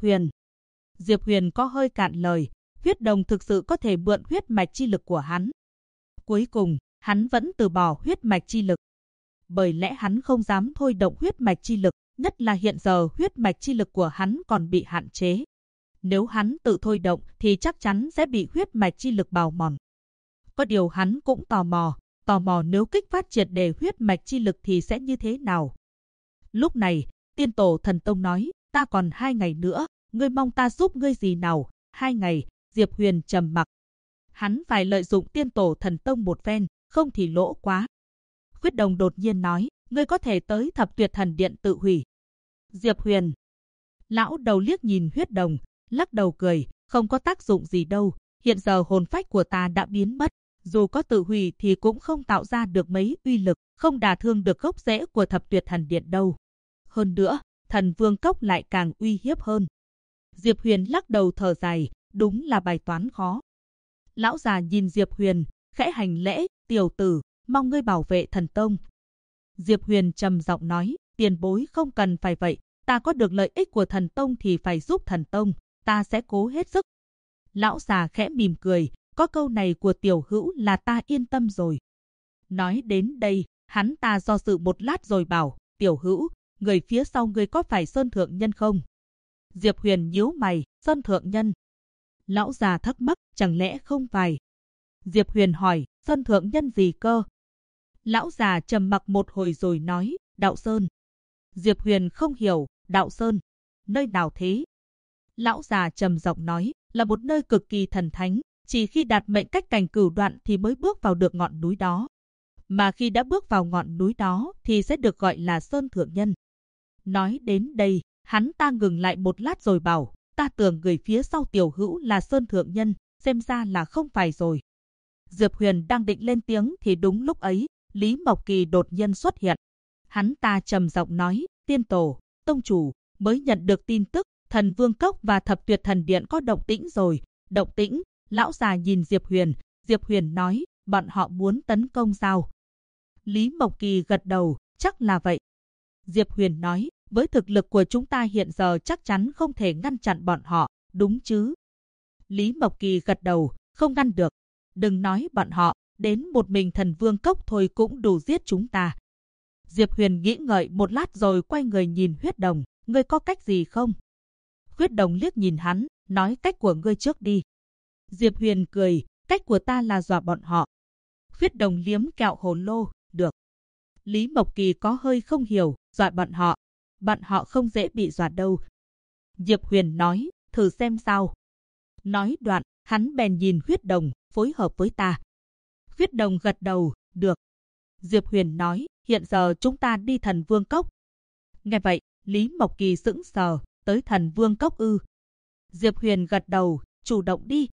Huyền có hơi cạn lời. Huyết Đồng thực sự có thể mượn huyết mạch chi lực của hắn. Cuối cùng, hắn vẫn từ bỏ huyết mạch chi lực. Bởi lẽ hắn không dám thôi động huyết mạch chi lực, nhất là hiện giờ huyết mạch chi lực của hắn còn bị hạn chế. Nếu hắn tự thôi động thì chắc chắn sẽ bị huyết mạch chi lực bào mòn. Có điều hắn cũng tò mò, tò mò nếu kích phát triệt để huyết mạch chi lực thì sẽ như thế nào. Lúc này, Tiên Tổ Thần Tông nói, ta còn 2 ngày nữa, ngươi mong ta giúp ngươi gì nào? 2 ngày, Diệp Huyền trầm mặc. Hắn phải lợi dụng Tiên Tổ Thần Tông một phen, không thì lỗ quá. Khuyết Đồng đột nhiên nói, ngươi có thể tới Thập Tuyệt Thần Điện tự hủy. Diệp Huyền. Lão đầu liếc nhìn Huyết Đồng, lắc đầu cười, không có tác dụng gì đâu, hiện giờ hồn phách của ta đã biến mất, dù có tự hủy thì cũng không tạo ra được mấy uy lực, không đả thương được gốc rễ của Thập Tuyệt Thần Điện đâu. Hơn nữa, Thần Vương Cốc lại càng uy hiếp hơn. Diệp Huyền lắc đầu thở dài, đúng là bài toán khó. Lão già nhìn Diệp Huyền, khẽ hành lễ, tiểu tử, mong ngươi bảo vệ thần tông. Diệp Huyền trầm giọng nói, tiền bối không cần phải vậy, ta có được lợi ích của thần tông thì phải giúp thần tông, ta sẽ cố hết sức. Lão già khẽ mỉm cười, có câu này của tiểu hữu là ta yên tâm rồi. Nói đến đây, hắn ta do dự một lát rồi bảo, tiểu hữu, người phía sau ngươi có phải Sơn Thượng Nhân không? Diệp Huyền nhíu mày, Sơn Thượng Nhân. Lão già thắc mắc, chẳng lẽ không phải? Diệp Huyền hỏi, Sơn Thượng Nhân gì cơ? Lão già trầm mặc một hồi rồi nói, Đạo Sơn. Diệp Huyền không hiểu, Đạo Sơn, nơi nào thế? Lão già trầm giọng nói, là một nơi cực kỳ thần thánh, chỉ khi đạt mệnh cách cảnh cửu đoạn thì mới bước vào được ngọn núi đó. Mà khi đã bước vào ngọn núi đó thì sẽ được gọi là Sơn Thượng Nhân. Nói đến đây, hắn ta ngừng lại một lát rồi bảo, ta tưởng người phía sau tiểu hữu là Sơn Thượng Nhân, xem ra là không phải rồi. Diệp Huyền đang định lên tiếng thì đúng lúc ấy, Lý Mộc Kỳ đột nhiên xuất hiện. Hắn ta trầm giọng nói, Tiên Tổ, Tông Chủ, mới nhận được tin tức, Thần Vương Cốc và Thập Tuyệt Thần Điện có động tĩnh rồi. Động tĩnh? Lão già nhìn Diệp Huyền nói, bọn họ muốn tấn công sao? Lý Mộc Kỳ gật đầu, chắc là vậy. Diệp Huyền nói, với thực lực của chúng ta hiện giờ chắc chắn không thể ngăn chặn bọn họ, đúng chứ? Lý Mộc Kỳ gật đầu, không ngăn được. Đừng nói bọn họ, đến một mình Thần Vương Cốc thôi cũng đủ giết chúng ta. Diệp Huyền nghĩ ngợi một lát rồi quay người nhìn Huyết Đồng, ngươi có cách gì không? Huyết Đồng liếc nhìn hắn, nói cách của ngươi trước đi. Diệp Huyền cười, cách của ta là dọa bọn họ. Huyết Đồng liếm kẹo hồ lô, được. Lý Mộc Kỳ có hơi không hiểu, dọa bọn họ không dễ bị dọa đâu. Diệp Huyền nói, thử xem sao. Nói đoạn, hắn bèn nhìn Huyết Đồng, phối hợp với ta. Huyết Đồng gật đầu, được. Diệp Huyền nói, hiện giờ chúng ta đi Thần Vương Cốc. Nghe vậy, Lý Mộc Kỳ sững sờ, tới Thần Vương Cốc ư? Diệp Huyền gật đầu, chủ động đi.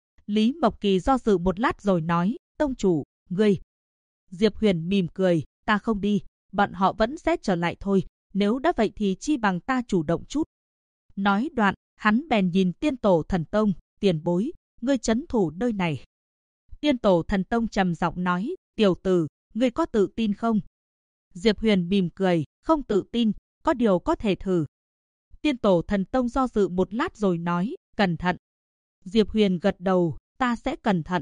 Lý Mộc Kỳ do dự một lát rồi nói, Tông Chủ, ngươi. Diệp Huyền mỉm cười, ta không đi, bọn họ vẫn sẽ trở lại thôi, nếu đã vậy thì chi bằng ta chủ động chút. Nói đoạn, hắn bèn nhìn Tiên Tổ Thần Tông, tiền bối, ngươi trấn thủ nơi này. Tiên Tổ Thần Tông trầm giọng nói, tiểu tử, ngươi có tự tin không? Diệp Huyền mỉm cười, không tự tin, có điều có thể thử. Tiên Tổ Thần Tông do dự một lát rồi nói, cẩn thận. Diệp Huyền gật đầu, ta sẽ cẩn thận.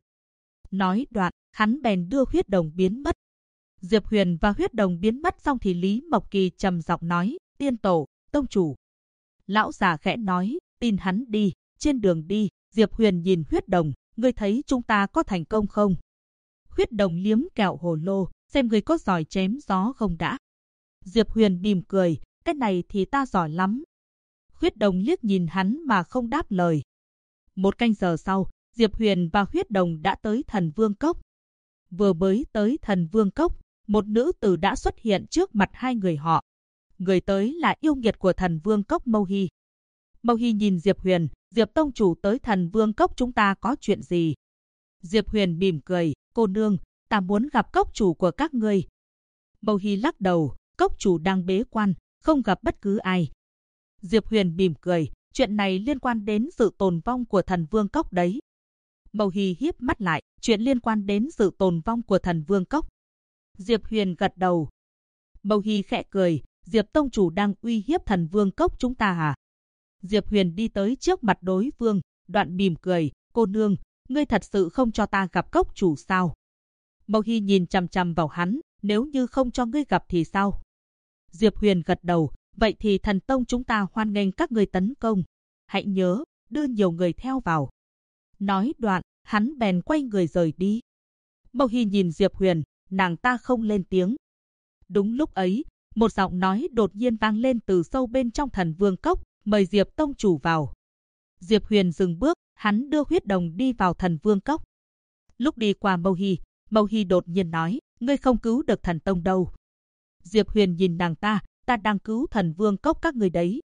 Nói đoạn, hắn bèn đưa Huyết Đồng biến mất. Diệp Huyền và Huyết Đồng biến mất xong thì Lý Mộc Kỳ trầm giọng nói, Tiên Tổ, Tông Chủ. Lão già khẽ nói, tin hắn đi, trên đường đi, Diệp Huyền nhìn Huyết Đồng, ngươi thấy chúng ta có thành công không? Huyết Đồng liếm kẹo hồ lô, xem ngươi có giỏi chém gió không đã. Diệp Huyền mỉm cười, cái này thì ta giỏi lắm. Huyết Đồng liếc nhìn hắn mà không đáp lời. Một canh giờ sau, Diệp Huyền và Huyết Đồng đã tới Thần Vương Cốc. Vừa mới tới Thần Vương Cốc, một nữ tử đã xuất hiện trước mặt hai người họ. Người tới là yêu nghiệt của Thần Vương Cốc Mâu Hy. Mâu Hy nhìn Diệp Huyền, Diệp Tông Chủ tới Thần Vương Cốc chúng ta có chuyện gì? Diệp Huyền mỉm cười, cô nương, ta muốn gặp cốc chủ của các ngươi. Mâu Hy lắc đầu, cốc chủ đang bế quan, không gặp bất cứ ai. Diệp Huyền mỉm cười, chuyện này liên quan đến sự tồn vong của Thần Vương Cốc đấy. Mâu Hy híp mắt lại, chuyện liên quan đến sự tồn vong của Thần Vương Cốc. Diệp Huyền gật đầu. Mâu Hy khẽ cười, Diệp Tông Chủ đang uy hiếp Thần Vương Cốc chúng ta à? Diệp Huyền đi tới trước mặt đối phương, đoạn mỉm cười, cô nương, ngươi thật sự không cho ta gặp cốc chủ sao? Mâu Hy nhìn chằm chằm vào hắn, nếu như không cho ngươi gặp thì sao? Diệp Huyền gật đầu, vậy thì Thần Tông chúng ta hoan nghênh các ngươi tấn công. Hãy nhớ, đưa nhiều người theo vào. Nói đoạn, hắn bèn quay người rời đi. Mâu Hy nhìn Diệp Huyền, nàng ta không lên tiếng. Đúng lúc ấy, một giọng nói đột nhiên vang lên từ sâu bên trong Thần Vương Cốc, mời Diệp tông chủ vào. Diệp Huyền dừng bước, hắn đưa huyết đồng đi vào Thần Vương Cốc. Lúc đi qua Mâu Hy đột nhiên nói, ngươi không cứu được thần tông đâu. Diệp Huyền nhìn nàng ta đang cứu Thần Vương Cốc các người đấy.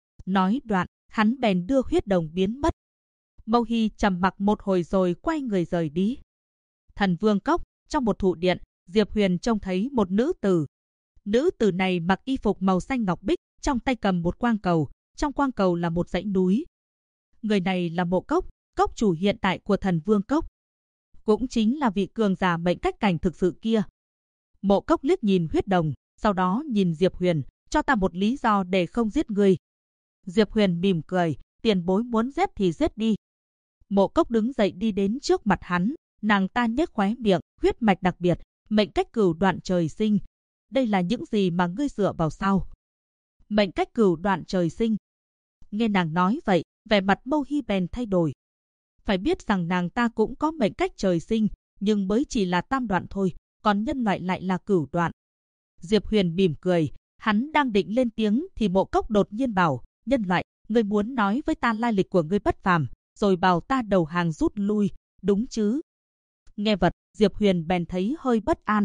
Nói đoạn, hắn bèn đưa huyết đồng biến mất. Mâu Hy trầm mặc một hồi rồi quay người rời đi. Thần Vương Cốc, trong một thụ điện, Diệp Huyền trông thấy một nữ tử. Nữ tử này mặc y phục màu xanh ngọc bích, trong tay cầm một quang cầu, trong quang cầu là một dãy núi. Người này là Mộ Cốc, cốc chủ hiện tại của Thần Vương Cốc. Cũng chính là vị cường giả mệnh cách cảnh thực sự kia. Mộ Cốc liếc nhìn huyết đồng, sau đó nhìn Diệp Huyền, cho ta một lý do để không giết ngươi. Diệp Huyền mỉm cười, tiền bối muốn giết thì giết đi. Mộ Cốc đứng dậy đi đến trước mặt hắn, nàng ta nhếch khóe miệng, huyết mạch đặc biệt, mệnh cách cửu đoạn trời sinh. Đây là những gì mà ngươi dựa vào sao? Mệnh cách cửu đoạn trời sinh. Nghe nàng nói vậy, vẻ mặt Mâu Hy bèn thay đổi. Phải biết rằng nàng ta cũng có mệnh cách trời sinh, nhưng mới chỉ là tam đoạn thôi, còn nhân loại lại là cửu đoạn. Diệp Huyền mỉm cười, hắn đang định lên tiếng thì Mộ Cốc đột nhiên bảo, nhân loại, ngươi muốn nói với ta lai lịch của ngươi bất phàm, rồi bảo ta đầu hàng rút lui, đúng chứ? Nghe vật, Diệp Huyền bèn thấy hơi bất an.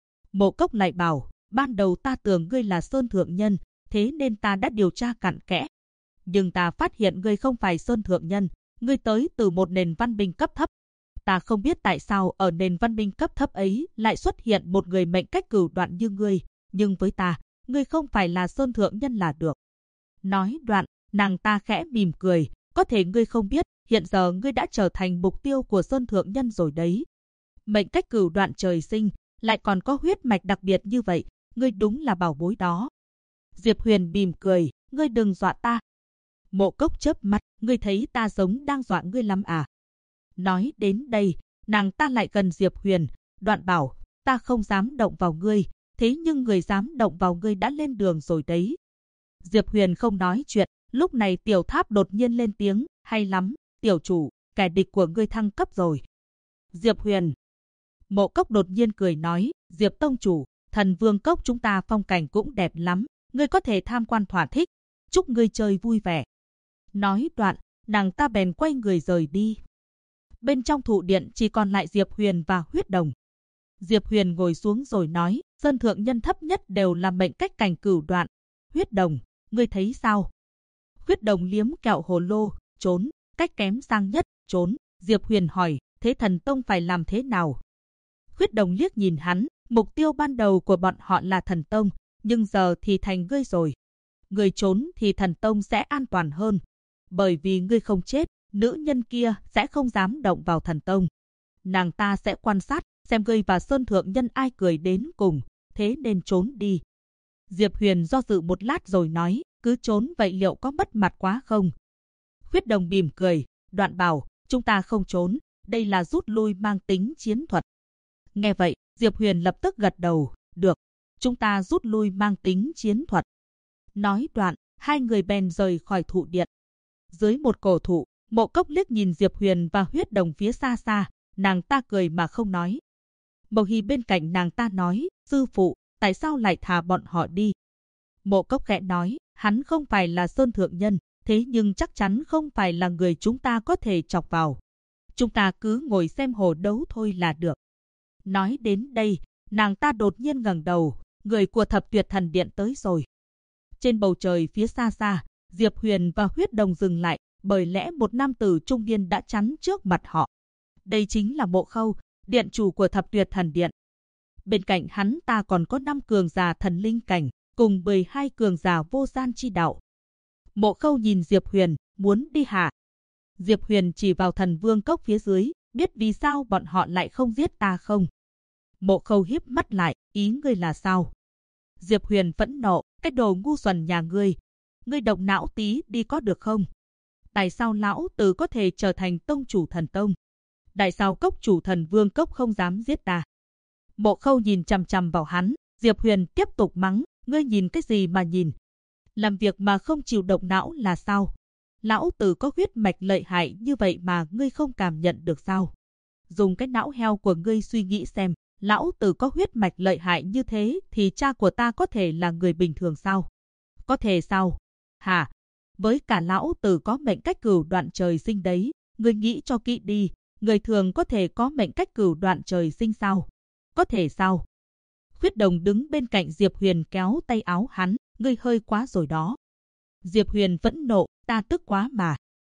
Mộ Cốc lại bảo, ban đầu ta tưởng ngươi là Sơn Thượng Nhân, thế nên ta đã điều tra cặn kẽ. Nhưng ta phát hiện ngươi không phải Sơn Thượng Nhân, ngươi tới từ một nền văn minh cấp thấp. Ta không biết tại sao ở nền văn minh cấp thấp ấy lại xuất hiện một người mệnh cách cửu đoạn như ngươi, nhưng với ta, ngươi không phải là Sơn Thượng Nhân là được. Nói đoạn, nàng ta khẽ mỉm cười, có thể ngươi không biết, hiện giờ ngươi đã trở thành mục tiêu của Sơn Thượng Nhân rồi đấy. Mệnh cách cửu đoạn trời sinh, lại còn có huyết mạch đặc biệt như vậy, ngươi đúng là bảo bối đó. Diệp Huyền mỉm cười, ngươi đừng dọa ta. Mộ Cốc chớp mắt, ngươi thấy ta giống đang dọa ngươi lắm à? Nói đến đây, nàng ta lại gần Diệp Huyền, đoạn bảo, ta không dám động vào ngươi, thế nhưng người dám động vào ngươi đã lên đường rồi đấy. Diệp Huyền không nói chuyện, lúc này Tiểu Tháp đột nhiên lên tiếng, hay lắm, tiểu chủ, kẻ địch của ngươi thăng cấp rồi. Diệp Huyền. Mộ Cốc đột nhiên cười nói, Diệp tông chủ, Thần Vương Cốc chúng ta phong cảnh cũng đẹp lắm, ngươi có thể tham quan thỏa thích, chúc ngươi chơi vui vẻ. Nói đoạn, nàng ta bèn quay người rời đi. Bên trong thụ điện chỉ còn lại Diệp Huyền và huyết đồng. Diệp Huyền ngồi xuống rồi nói, Sơn Thượng Nhân thấp nhất đều là mệnh cách cảnh cửu đoạn. Huyết đồng, ngươi thấy sao? Huyết đồng liếm kẹo hồ lô, trốn, cách kém sang nhất, trốn. Diệp Huyền hỏi, thế thần tông phải làm thế nào? Huyết đồng liếc nhìn hắn, mục tiêu ban đầu của bọn họ là thần tông, nhưng giờ thì thành ngươi rồi. Ngươi trốn thì thần tông sẽ an toàn hơn. Bởi vì ngươi không chết, nữ nhân kia sẽ không dám động vào thần tông. Nàng ta sẽ quan sát, xem ngươi và Sơn Thượng Nhân ai cười đến cùng, thế nên trốn đi. Diệp Huyền do dự một lát rồi nói, cứ trốn vậy liệu có mất mặt quá không? Huyết đồng mỉm cười, đoạn bảo, chúng ta không trốn, đây là rút lui mang tính chiến thuật. Nghe vậy, Diệp Huyền lập tức gật đầu, được, chúng ta rút lui mang tính chiến thuật. Nói đoạn, hai người bèn rời khỏi thụ điện. Dưới một cổ thụ, Mộ Cốc liếc nhìn Diệp Huyền và huyết đồng phía xa xa, nàng ta cười mà không nói. Mâu Hy bên cạnh nàng ta nói, sư phụ, tại sao lại thả bọn họ đi? Mộ Cốc khẽ nói, hắn không phải là Sơn Thượng Nhân, thế nhưng chắc chắn không phải là người chúng ta có thể chọc vào. Chúng ta cứ ngồi xem hồ đấu thôi là được. Nói đến đây, nàng ta đột nhiên ngẩng đầu, người của Thập Tuyệt Thần Điện tới rồi. Trên bầu trời phía xa xa, Diệp Huyền và huyết đồng dừng lại, bởi lẽ một nam tử trung niên đã chắn trước mặt họ. Đây chính là Mộ Khâu, điện chủ của Thập Tuyệt Thần Điện. Bên cạnh hắn ta còn có 5 cường giả thần linh cảnh, cùng 12 cường giả vô gian chi đạo. Mộ Khâu nhìn Diệp Huyền, muốn đi hả? Diệp Huyền chỉ vào Thần Vương Cốc phía dưới, biết vì sao bọn họ lại không giết ta không? Mộ Khâu híp mắt lại, ý ngươi là sao? Diệp Huyền phẫn nộ, cái đồ ngu xuẩn nhà ngươi động não tí đi có được không? Tại sao lão tử có thể trở thành tông chủ thần tông? Tại sao cốc chủ Thần Vương Cốc không dám giết ta? Mộ Khâu nhìn chằm chằm vào hắn, Diệp Huyền tiếp tục mắng, ngươi nhìn cái gì mà nhìn? Làm việc mà không chịu động não là sao? Lão tử có huyết mạch lợi hại như vậy mà ngươi không cảm nhận được sao? Dùng cái não heo của ngươi suy nghĩ xem, Lão tử có huyết mạch lợi hại như thế thì cha của ta có thể là người bình thường sao? Có thể sao? Hả? Với cả lão tử có mệnh cách cửu đoạn trời sinh đấy, ngươi nghĩ cho kỹ đi, người thường có thể có mệnh cách cửu đoạn trời sinh sao? Có thể sao? Khuyết Đồng đứng bên cạnh Diệp Huyền kéo tay áo hắn, ngươi hơi quá rồi đó. Diệp Huyền vẫn nộ, ta tức quá mà.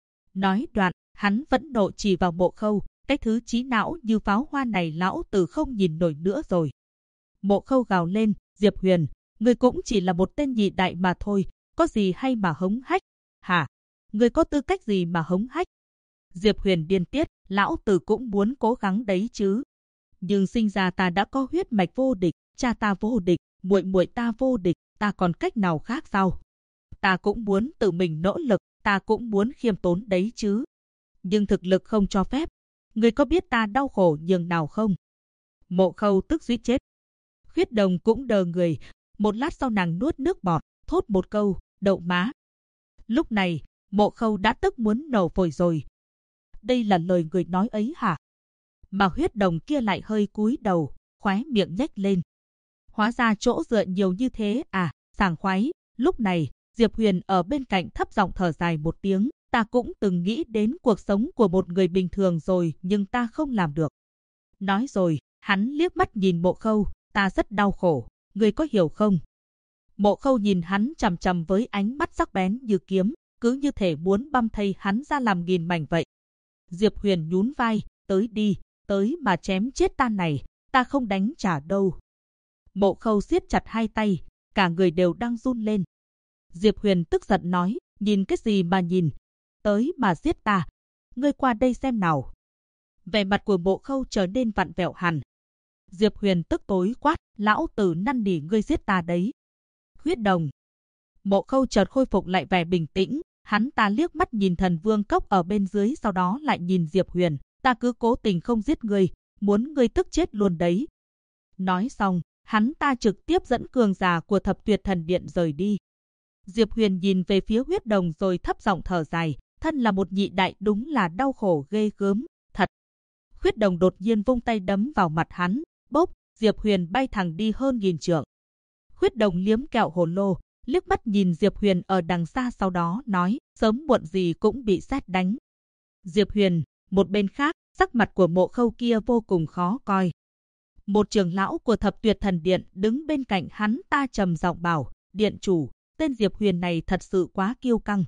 Nói đoạn, hắn vẫn nộ chỉ vào Mộ Khâu, cái thứ trí não như pháo hoa này lão tử không nhìn nổi nữa rồi. Mộ Khâu gào lên, Diệp Huyền, ngươi cũng chỉ là một tên nhị đại mà thôi, có gì hay mà hống hách? Hả? Ngươi có tư cách gì mà hống hách? Diệp Huyền điên tiết, lão tử cũng muốn cố gắng đấy chứ. Nhưng sinh ra ta đã có huyết mạch vô địch, cha ta vô địch, muội muội ta vô địch, ta còn cách nào khác sao? Ta cũng muốn tự mình nỗ lực, ta cũng muốn khiêm tốn đấy chứ. Nhưng thực lực không cho phép. Ngươi có biết ta đau khổ nhường nào không? Mộ Khâu tức suýt chết. Khuyết Đồng cũng đờ người, một lát sau nàng nuốt nước bọt, thốt một câu, đậu má. Lúc này, Mộ Khâu đã tức muốn nổ phổi rồi. Đây là lời người nói ấy hả? Mà Huyết Đồng kia lại hơi cúi đầu, khóe miệng nhếch lên. Hóa ra chỗ dựa nhiều như thế à, sảng khoái. Lúc này, Diệp Huyền ở bên cạnh thấp giọng thở dài một tiếng. Ta cũng từng nghĩ đến cuộc sống của một người bình thường rồi, nhưng ta không làm được. Nói rồi, hắn liếc mắt nhìn Mộ Khâu, ta rất đau khổ, ngươi có hiểu không? Mộ Khâu nhìn hắn chằm chằm với ánh mắt sắc bén như kiếm, cứ như thể muốn băm thây hắn ra làm nghìn mảnh vậy. Diệp Huyền nhún vai, tới đi, tới mà chém chết ta này, ta không đánh trả đâu. Mộ Khâu siết chặt hai tay, cả người đều đang run lên. Diệp Huyền tức giận nói, nhìn cái gì mà nhìn, tới mà giết ta, ngươi qua đây xem nào. Vẻ mặt của Mộ Khâu trở nên vặn vẹo hẳn. Diệp Huyền tức tối quát, lão tử năn nỉ ngươi giết ta đấy. Huyết Đồng. Mộ Khâu chợt khôi phục lại vẻ bình tĩnh, hắn ta liếc mắt nhìn Thần Vương Cốc ở bên dưới, sau đó lại nhìn Diệp Huyền, ta cứ cố tình không giết ngươi, muốn ngươi tức chết luôn đấy. Nói xong, hắn ta trực tiếp dẫn cường giả của Thập Tuyệt Thần Điện rời đi. Diệp Huyền nhìn về phía Huyết Đồng rồi thấp giọng thở dài, thân là một nhị đại đúng là đau khổ ghê gớm, thật. Huyết Đồng đột nhiên vung tay đấm vào mặt hắn, bốp, Diệp Huyền bay thẳng đi hơn 1000 trượng. Huyết Đồng liếm kẹo hồ lô, liếc mắt nhìn Diệp Huyền ở đằng xa, sau đó nói, sớm muộn gì cũng bị sét đánh. Diệp Huyền, một bên khác, sắc mặt của Mộ Khâu kia vô cùng khó coi. Một trưởng lão của Thập Tuyệt Thần Điện đứng bên cạnh hắn ta trầm giọng bảo, điện chủ, tên Diệp Huyền này thật sự quá kiêu căng.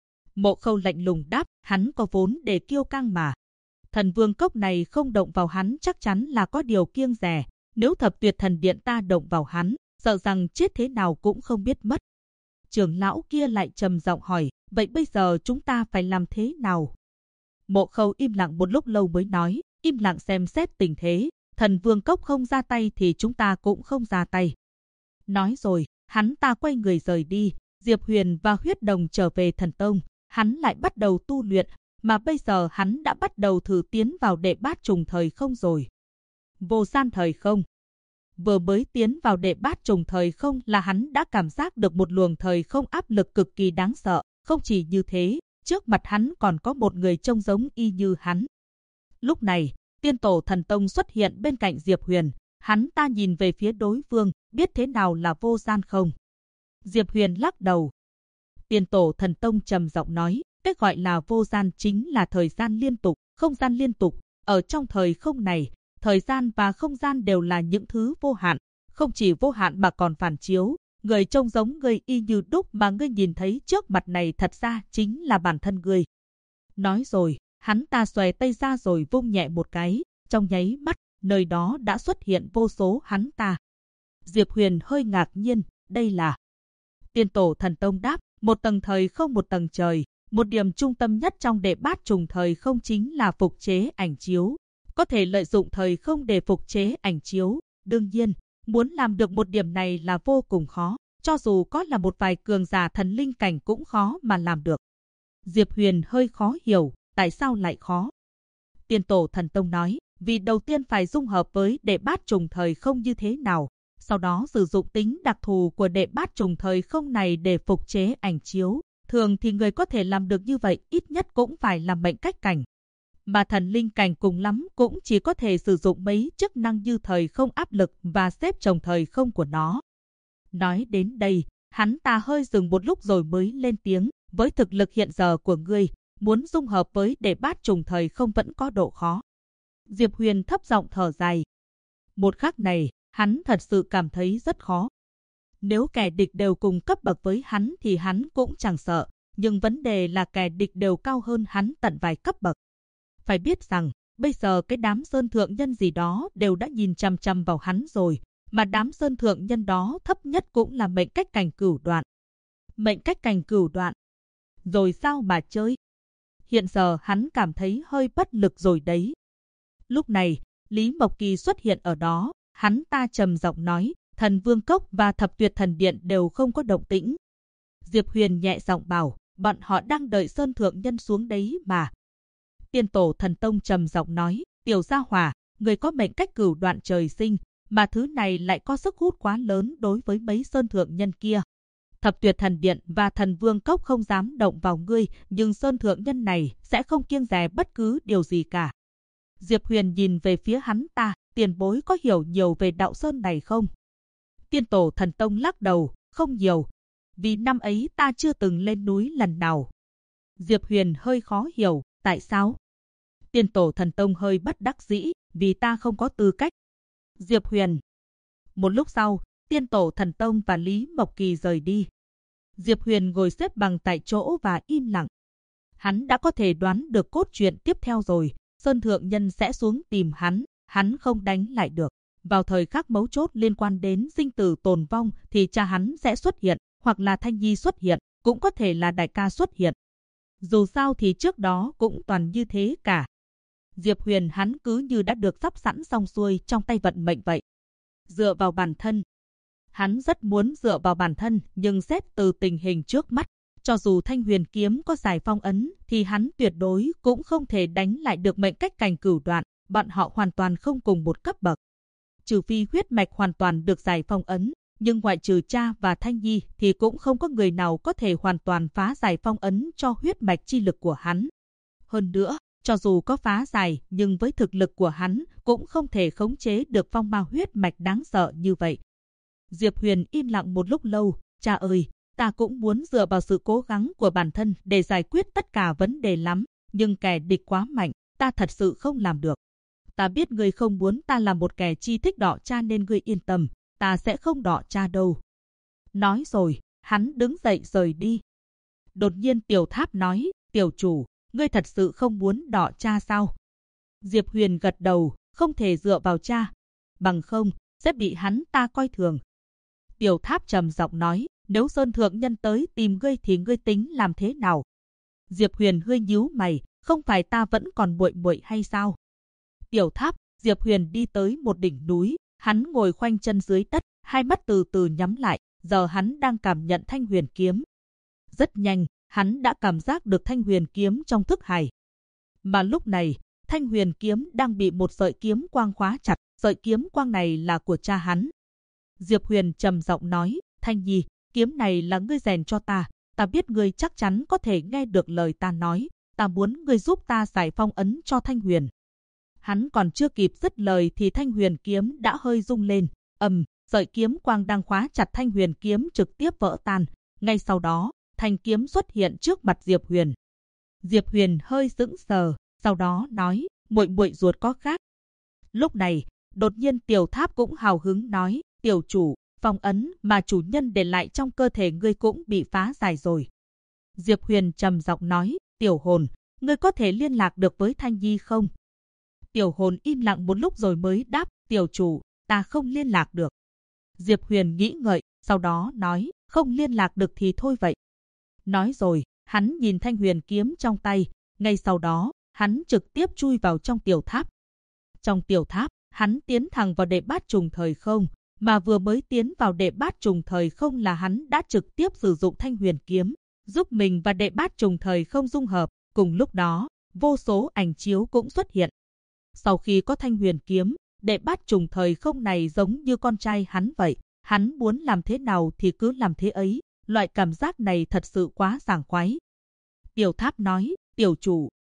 Mộ Khâu lạnh lùng đáp, hắn có vốn để kiêu căng mà. Thần Vương Cốc này không động vào hắn chắc chắn là có điều kiêng dè. Nếu Thập Tuyệt Thần Điện ta động vào hắn, sợ rằng chết thế nào cũng không biết mất. Trưởng lão kia lại trầm giọng hỏi, vậy bây giờ chúng ta phải làm thế nào? Mộ Khâu im lặng một lúc lâu mới nói, im lặng xem xét tình thế. Thần Vương Cốc không ra tay thì chúng ta cũng không ra tay. Nói rồi, hắn ta quay người rời đi. Diệp Huyền và Huyết Đồng trở về Thần Tông. Hắn lại bắt đầu tu luyện, mà bây giờ hắn đã bắt đầu thử tiến vào đệ bát trùng thời không rồi. Vô gian thời không. Vừa mới tiến vào đệ bát trùng thời không là hắn đã cảm giác được một luồng thời không áp lực cực kỳ đáng sợ. Không chỉ như thế, trước mặt hắn còn có một người trông giống y như hắn. Lúc này, Tiên Tổ Thần Tông xuất hiện bên cạnh Diệp Huyền. Hắn ta nhìn về phía đối phương, biết thế nào là vô gian không? Diệp Huyền lắc đầu. Tiên Tổ Thần Tông trầm giọng nói, cái gọi là vô gian chính là thời gian liên tục, không gian liên tục. Ở trong thời không này, thời gian và không gian đều là những thứ vô hạn. Không chỉ vô hạn mà còn phản chiếu. Người trông giống ngươi y như đúc mà ngươi nhìn thấy trước mặt này thật ra chính là bản thân ngươi. Nói rồi, hắn ta xòe tay ra rồi vung nhẹ một cái. Trong nháy mắt, nơi đó đã xuất hiện vô số hắn ta. Diệp Huyền hơi ngạc nhiên, đây là... Tiên Tổ Thần Tông đáp, một tầng thời không một tầng trời. Một điểm trung tâm nhất trong đệ bát trùng thời không chính là phục chế ảnh chiếu. Có thể lợi dụng thời không để phục chế ảnh chiếu. Đương nhiên, muốn làm được một điểm này là vô cùng khó. Cho dù có là một vài cường giả thần linh cảnh cũng khó mà làm được. Diệp Huyền hơi khó hiểu, tại sao lại khó? Tiên Tổ Thần Tông nói, vì đầu tiên phải dung hợp với đệ bát trùng thời không như thế nào. Sau đó sử dụng tính đặc thù của đệ bát trùng thời không này để phục chế ảnh chiếu. Thường thì người có thể làm được như vậy ít nhất cũng phải là mệnh cách cảnh. mà thần linh cảnh cùng lắm cũng chỉ có thể sử dụng mấy chức năng như thời không áp lực và xếp chồng thời không của nó. Nói đến đây, hắn ta hơi dừng một lúc rồi mới lên tiếng, với thực lực hiện giờ của ngươi, muốn dung hợp với đệ bát trùng thời không vẫn có độ khó. Diệp Huyền thấp giọng thở dài. Một khắc này, hắn thật sự cảm thấy rất khó. Nếu kẻ địch đều cùng cấp bậc với hắn thì hắn cũng chẳng sợ, nhưng vấn đề là kẻ địch đều cao hơn hắn tận vài cấp bậc. Phải biết rằng, bây giờ cái đám sơn thượng nhân gì đó đều đã nhìn chằm chằm vào hắn rồi, mà đám sơn thượng nhân đó thấp nhất cũng là mệnh cách cảnh cửu đoạn. Mệnh cách cảnh cửu đoạn. Rồi sao mà chơi? Hiện giờ hắn cảm thấy hơi bất lực rồi đấy. Lúc này, Lý Mộc Kỳ xuất hiện ở đó, hắn ta trầm giọng nói, Thần Vương Cốc và Thập Tuyệt Thần Điện đều không có động tĩnh. Diệp Huyền nhẹ giọng bảo, bọn họ đang đợi sơn thượng nhân xuống đấy mà. Tiên tổ Thần Tông trầm giọng nói, tiểu gia hỏa, người có mệnh cách cửu đoạn trời sinh, mà thứ này lại có sức hút quá lớn đối với mấy sơn thượng nhân kia. Thập Tuyệt Thần Điện và Thần Vương Cốc không dám động vào ngươi, nhưng sơn thượng nhân này sẽ không kiêng dè bất cứ điều gì cả. Diệp Huyền nhìn về phía hắn ta, tiền bối có hiểu nhiều về đạo sơn này không? Tiên tổ Thần Tông lắc đầu, không nhiều, vì năm ấy ta chưa từng lên núi lần nào. Diệp Huyền hơi khó hiểu, tại sao? Tiên tổ Thần Tông hơi bất đắc dĩ, vì ta không có tư cách. Diệp Huyền. Một lúc sau, Tiên tổ Thần Tông và Lý Mộc Kỳ rời đi. Diệp Huyền ngồi xếp bằng tại chỗ và im lặng. Hắn đã có thể đoán được cốt truyện tiếp theo rồi, sơn thượng nhân sẽ xuống tìm hắn không đánh lại được. Vào thời khắc mấu chốt liên quan đến sinh tử tồn vong thì cha hắn sẽ xuất hiện, hoặc là Thanh Nhi xuất hiện, cũng có thể là đại ca xuất hiện. Dù sao thì trước đó cũng toàn như thế cả. Diệp Huyền hắn cứ như đã được sắp sẵn xong xuôi trong tay vận mệnh vậy. Dựa vào bản thân. Hắn rất muốn dựa vào bản thân, nhưng xét từ tình hình trước mắt, cho dù Thanh Huyền kiếm có giải phong ấn thì hắn tuyệt đối cũng không thể đánh lại được mệnh cách cảnh cửu đoạn, bọn họ hoàn toàn không cùng một cấp bậc. Trừ phi huyết mạch hoàn toàn được giải phong ấn, nhưng ngoại trừ cha và Thanh Nhi thì cũng không có người nào có thể hoàn toàn phá giải phong ấn cho huyết mạch chi lực của hắn. Hơn nữa, cho dù có phá giải, nhưng với thực lực của hắn cũng không thể khống chế được phong ma huyết mạch đáng sợ như vậy. Diệp Huyền im lặng một lúc lâu, cha ơi, ta cũng muốn dựa vào sự cố gắng của bản thân để giải quyết tất cả vấn đề lắm, nhưng kẻ địch quá mạnh, ta thật sự không làm được. Ta biết ngươi không muốn ta là một kẻ chi thích đọ cha nên ngươi yên tâm, ta sẽ không đọ cha đâu. Nói rồi, hắn đứng dậy rời đi. Đột nhiên Tiểu Tháp nói, tiểu chủ, ngươi thật sự không muốn đọ cha sao? Diệp Huyền gật đầu, không thể dựa vào cha, bằng không, sẽ bị hắn ta coi thường. Tiểu Tháp trầm giọng nói, nếu sơn thượng nhân tới tìm ngươi thì ngươi tính làm thế nào? Diệp Huyền hơi nhíu mày, không phải ta vẫn còn muội muội hay sao? Tiểu Tháp, Diệp Huyền đi tới một đỉnh núi, hắn ngồi khoanh chân dưới đất, hai mắt từ từ nhắm lại, giờ hắn đang cảm nhận Thanh Huyền kiếm. Rất nhanh, hắn đã cảm giác được Thanh Huyền kiếm trong thức hải. Mà lúc này, Thanh Huyền kiếm đang bị một sợi kiếm quang khóa chặt, sợi kiếm quang này là của cha hắn. Diệp Huyền trầm giọng nói, Thanh Nhi, kiếm này là ngươi rèn cho ta biết ngươi chắc chắn có thể nghe được lời ta nói, ta muốn ngươi giúp ta giải phong ấn cho Thanh Huyền. Hắn còn chưa kịp dứt lời thì Thanh Huyền kiếm đã hơi rung lên, sợi kiếm quang đang khóa chặt Thanh Huyền kiếm trực tiếp vỡ tan, ngay sau đó, thanh kiếm xuất hiện trước mặt Diệp Huyền. Diệp Huyền hơi sững sờ, sau đó nói, muội muội ruột có khác. Lúc này, đột nhiên Tiểu Tháp cũng hào hứng nói, tiểu chủ, phong ấn mà chủ nhân để lại trong cơ thể ngươi cũng bị phá giải rồi. Diệp Huyền trầm giọng nói, tiểu hồn, ngươi có thể liên lạc được với Thanh Nhi không? Tiểu hồn im lặng một lúc rồi mới đáp, tiểu chủ, ta không liên lạc được. Diệp Huyền nghĩ ngợi, sau đó nói, không liên lạc được thì thôi vậy. Nói rồi, hắn nhìn Thanh Huyền kiếm trong tay, ngay sau đó, hắn trực tiếp chui vào trong tiểu tháp. Trong tiểu tháp, hắn tiến thẳng vào đệ bát trùng thời không, mà vừa mới tiến vào đệ bát trùng thời không là hắn đã trực tiếp sử dụng Thanh Huyền kiếm, giúp mình và đệ bát trùng thời không dung hợp. Cùng lúc đó, vô số ảnh chiếu cũng xuất hiện. Sau khi có Thanh Huyền kiếm, đệ bát trùng thời không này giống như con trai hắn vậy, hắn muốn làm thế nào thì cứ làm thế ấy, loại cảm giác này thật sự quá sảng khoái. Tiểu Tháp nói, tiểu chủ,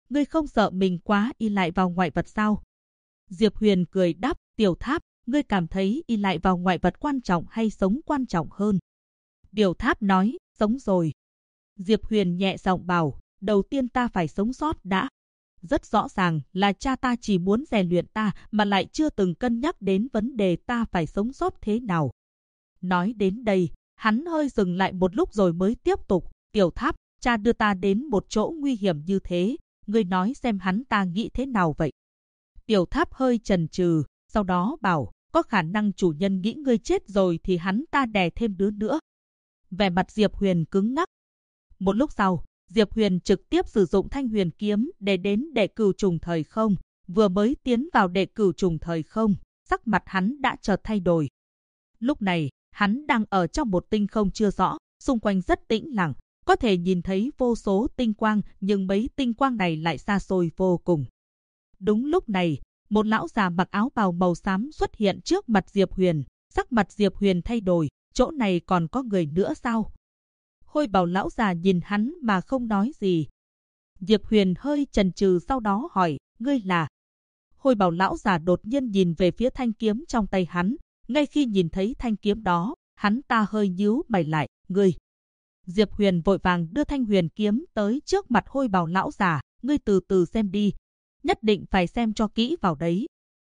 ngươi không sợ mình quá y lại vào ngoại vật sao? Diệp Huyền cười đáp, Tiểu Tháp, ngươi cảm thấy y lại vào ngoại vật quan trọng hay sống quan trọng hơn? Tiểu Tháp nói, sống rồi. Diệp Huyền nhẹ giọng bảo, đầu tiên ta phải sống sót đã. Rất rõ ràng là cha ta chỉ muốn rèn luyện ta mà lại chưa từng cân nhắc đến vấn đề ta phải sống sót thế nào. Nói đến đây, hắn hơi dừng lại một lúc rồi mới tiếp tục, Tiểu Tháp, cha đưa ta đến một chỗ nguy hiểm như thế, ngươi nói xem hắn ta nghĩ thế nào vậy? Tiểu Tháp hơi chần chừ, sau đó bảo, có khả năng chủ nhân nghĩ ngươi chết rồi thì hắn ta đè thêm đứa nữa. Vẻ mặt Diệp Huyền cứng ngắc. Một lúc sau, Diệp Huyền trực tiếp sử dụng Thanh Huyền kiếm để đến Đệ Cửu Trùng Thời Không. Vừa mới tiến vào Đệ Cửu Trùng Thời Không, sắc mặt hắn đã chợt thay đổi. Lúc này, hắn đang ở trong một tinh không chưa rõ, xung quanh rất tĩnh lặng, có thể nhìn thấy vô số tinh quang, nhưng mấy tinh quang này lại xa xôi vô cùng. Đúng lúc này, một lão già mặc áo bào màu xám xuất hiện trước mặt Diệp Huyền, sắc mặt Diệp Huyền thay đổi, chỗ này còn có người nữa sao? Hôi bào lão già nhìn hắn mà không nói gì. Diệp Huyền hơi chần chừ sau đó hỏi, ngươi là? Hôi bào lão già đột nhiên nhìn về phía thanh kiếm trong tay hắn, ngay khi nhìn thấy thanh kiếm đó, hắn ta hơi nhíu mày lại, ngươi. Diệp Huyền vội vàng đưa Thanh Huyền kiếm tới trước mặt hôi bào lão già, ngươi từ từ xem đi, nhất định phải xem cho kỹ vào đấy.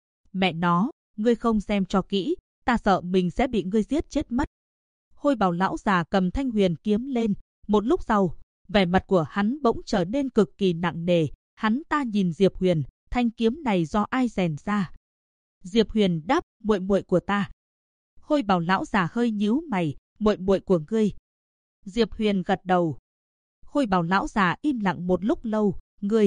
Mẹ nó, ngươi không xem cho kỹ, ta sợ mình sẽ bị ngươi giết chết mất. Hôi bào lão già cầm Thanh Huyền kiếm lên, một lúc sau, vẻ mặt của hắn bỗng trở nên cực kỳ nặng nề, hắn ta nhìn Diệp Huyền, thanh kiếm này do ai rèn ra? Diệp Huyền đáp, muội muội của ta. Hôi bào lão già hơi nhíu mày, muội muội của ngươi. Diệp Huyền gật đầu. Hôi bào lão già im lặng một lúc lâu, ngươi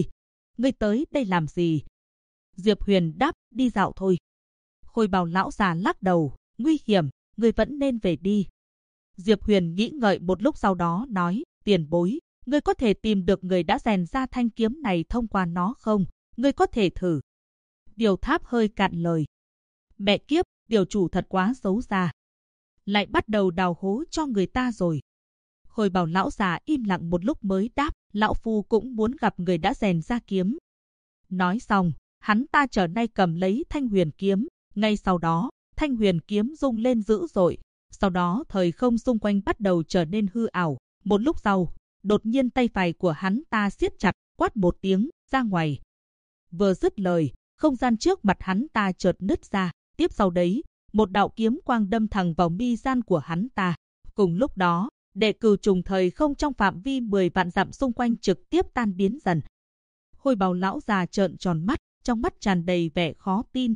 tới đây làm gì? Diệp Huyền đáp, đi dạo thôi. Hôi bào lão già lắc đầu, nguy hiểm, ngươi vẫn nên về đi. Diệp Huyền nghĩ ngợi một lúc sau đó nói, tiền bối, ngươi có thể tìm được người đã rèn ra thanh kiếm này thông qua nó không? Ngươi có thể thử. Điều Tháp hơi cạn lời. Mẹ kiếp, điều chủ thật quá xấu xa. Lại bắt đầu đào hố cho người ta rồi. Hôi bào lão già im lặng một lúc mới đáp, lão phu cũng muốn gặp người đã rèn ra kiếm. Nói xong, hắn ta trở tay cầm lấy Thanh Huyền kiếm, ngay sau đó, Thanh Huyền kiếm rung lên dữ dội, sau đó thời không xung quanh bắt đầu trở nên hư ảo. Một lúc sau, đột nhiên tay phải của hắn ta siết chặt, quát một tiếng, ra ngoài. Vừa dứt lời, không gian trước mặt hắn ta chợt nứt ra, tiếp sau đấy, một đạo kiếm quang đâm thẳng vào mi gian của hắn ta. Cùng lúc đó, Đệ Cửu Trùng Thời Không trong phạm vi 10 vạn dặm xung quanh trực tiếp tan biến dần. Hôi bào lão già trợn tròn mắt, trong mắt tràn đầy vẻ khó tin.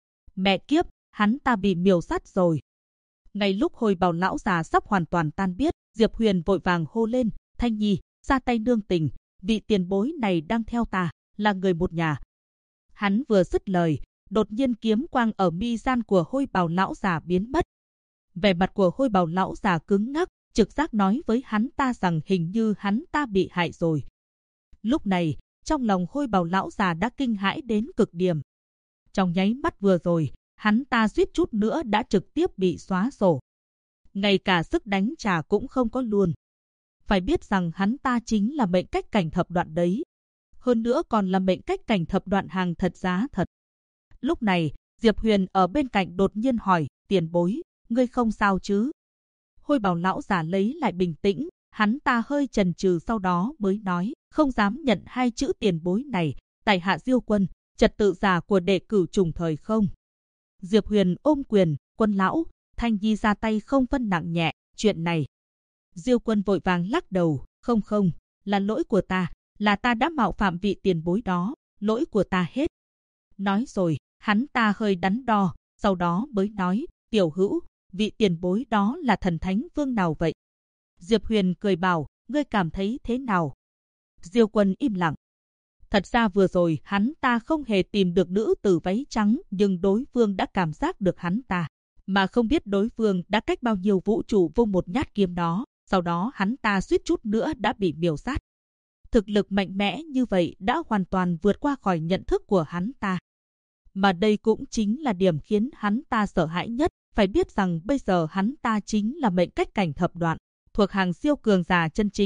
Mẹ kiếp, hắn ta bị miểu sát rồi. Ngay lúc hôi bào lão già sắp hoàn toàn tan biết, Diệp Huyền vội vàng hô lên, Thanh Nhi, ra tay nương tình, vị tiền bối này đang theo ta, là người một nhà. Hắn vừa dứt lời, đột nhiên kiếm quang ở mi gian của hôi bào lão già biến mất. Vẻ mặt của hôi bào lão già cứng ngắc, trực giác nói với hắn ta rằng hình như hắn ta bị hại rồi. Lúc này, trong lòng hôi bào lão già đã kinh hãi đến cực điểm. Trong nháy mắt vừa rồi, hắn ta suýt chút nữa đã trực tiếp bị xóa sổ. Ngay cả sức đánh trả cũng không có luôn. Phải biết rằng hắn ta chính là mệnh cách cảnh thập đoạn đấy. Hơn nữa còn là mệnh cách cảnh thập đoạn hàng thật giá thật. Lúc này, Diệp Huyền ở bên cạnh đột nhiên hỏi, tiền bối, ngươi không sao chứ? Hôi bào lão già lấy lại bình tĩnh, hắn ta hơi chần chừ sau đó mới nói, không dám nhận hai chữ tiền bối này, tại hạ Diêu Quân, trật tự giả của Đệ Cửu Trùng Thời Không. Diệp Huyền ôm quyền, Quân lão, Thanh Nhi ra tay không phân nặng nhẹ, chuyện này. Diêu Quân vội vàng lắc đầu, không, là lỗi của ta, là ta đã mạo phạm vị tiền bối đó, lỗi của ta hết. Nói rồi, hắn ta hơi đắn đo, sau đó mới nói, tiểu hữu, vị tiền bối đó là thần thánh vương nào vậy? Diệp Huyền cười bảo, ngươi cảm thấy thế nào? Diêu Quân im lặng. Thật ra vừa rồi hắn ta không hề tìm được nữ tử váy trắng, nhưng đối phương đã cảm giác được hắn ta. Mà không biết đối phương đã cách bao nhiêu vũ trụ vung một nhát kiếm đó, sau đó hắn ta suýt chút nữa đã bị miểu sát. Thực lực mạnh mẽ như vậy đã hoàn toàn vượt qua khỏi nhận thức của hắn ta. Mà đây cũng chính là điểm khiến hắn ta sợ hãi nhất. Phải biết rằng bây giờ hắn ta chính là mệnh cách cảnh thập đoạn, thuộc hàng siêu cường giả chân chính,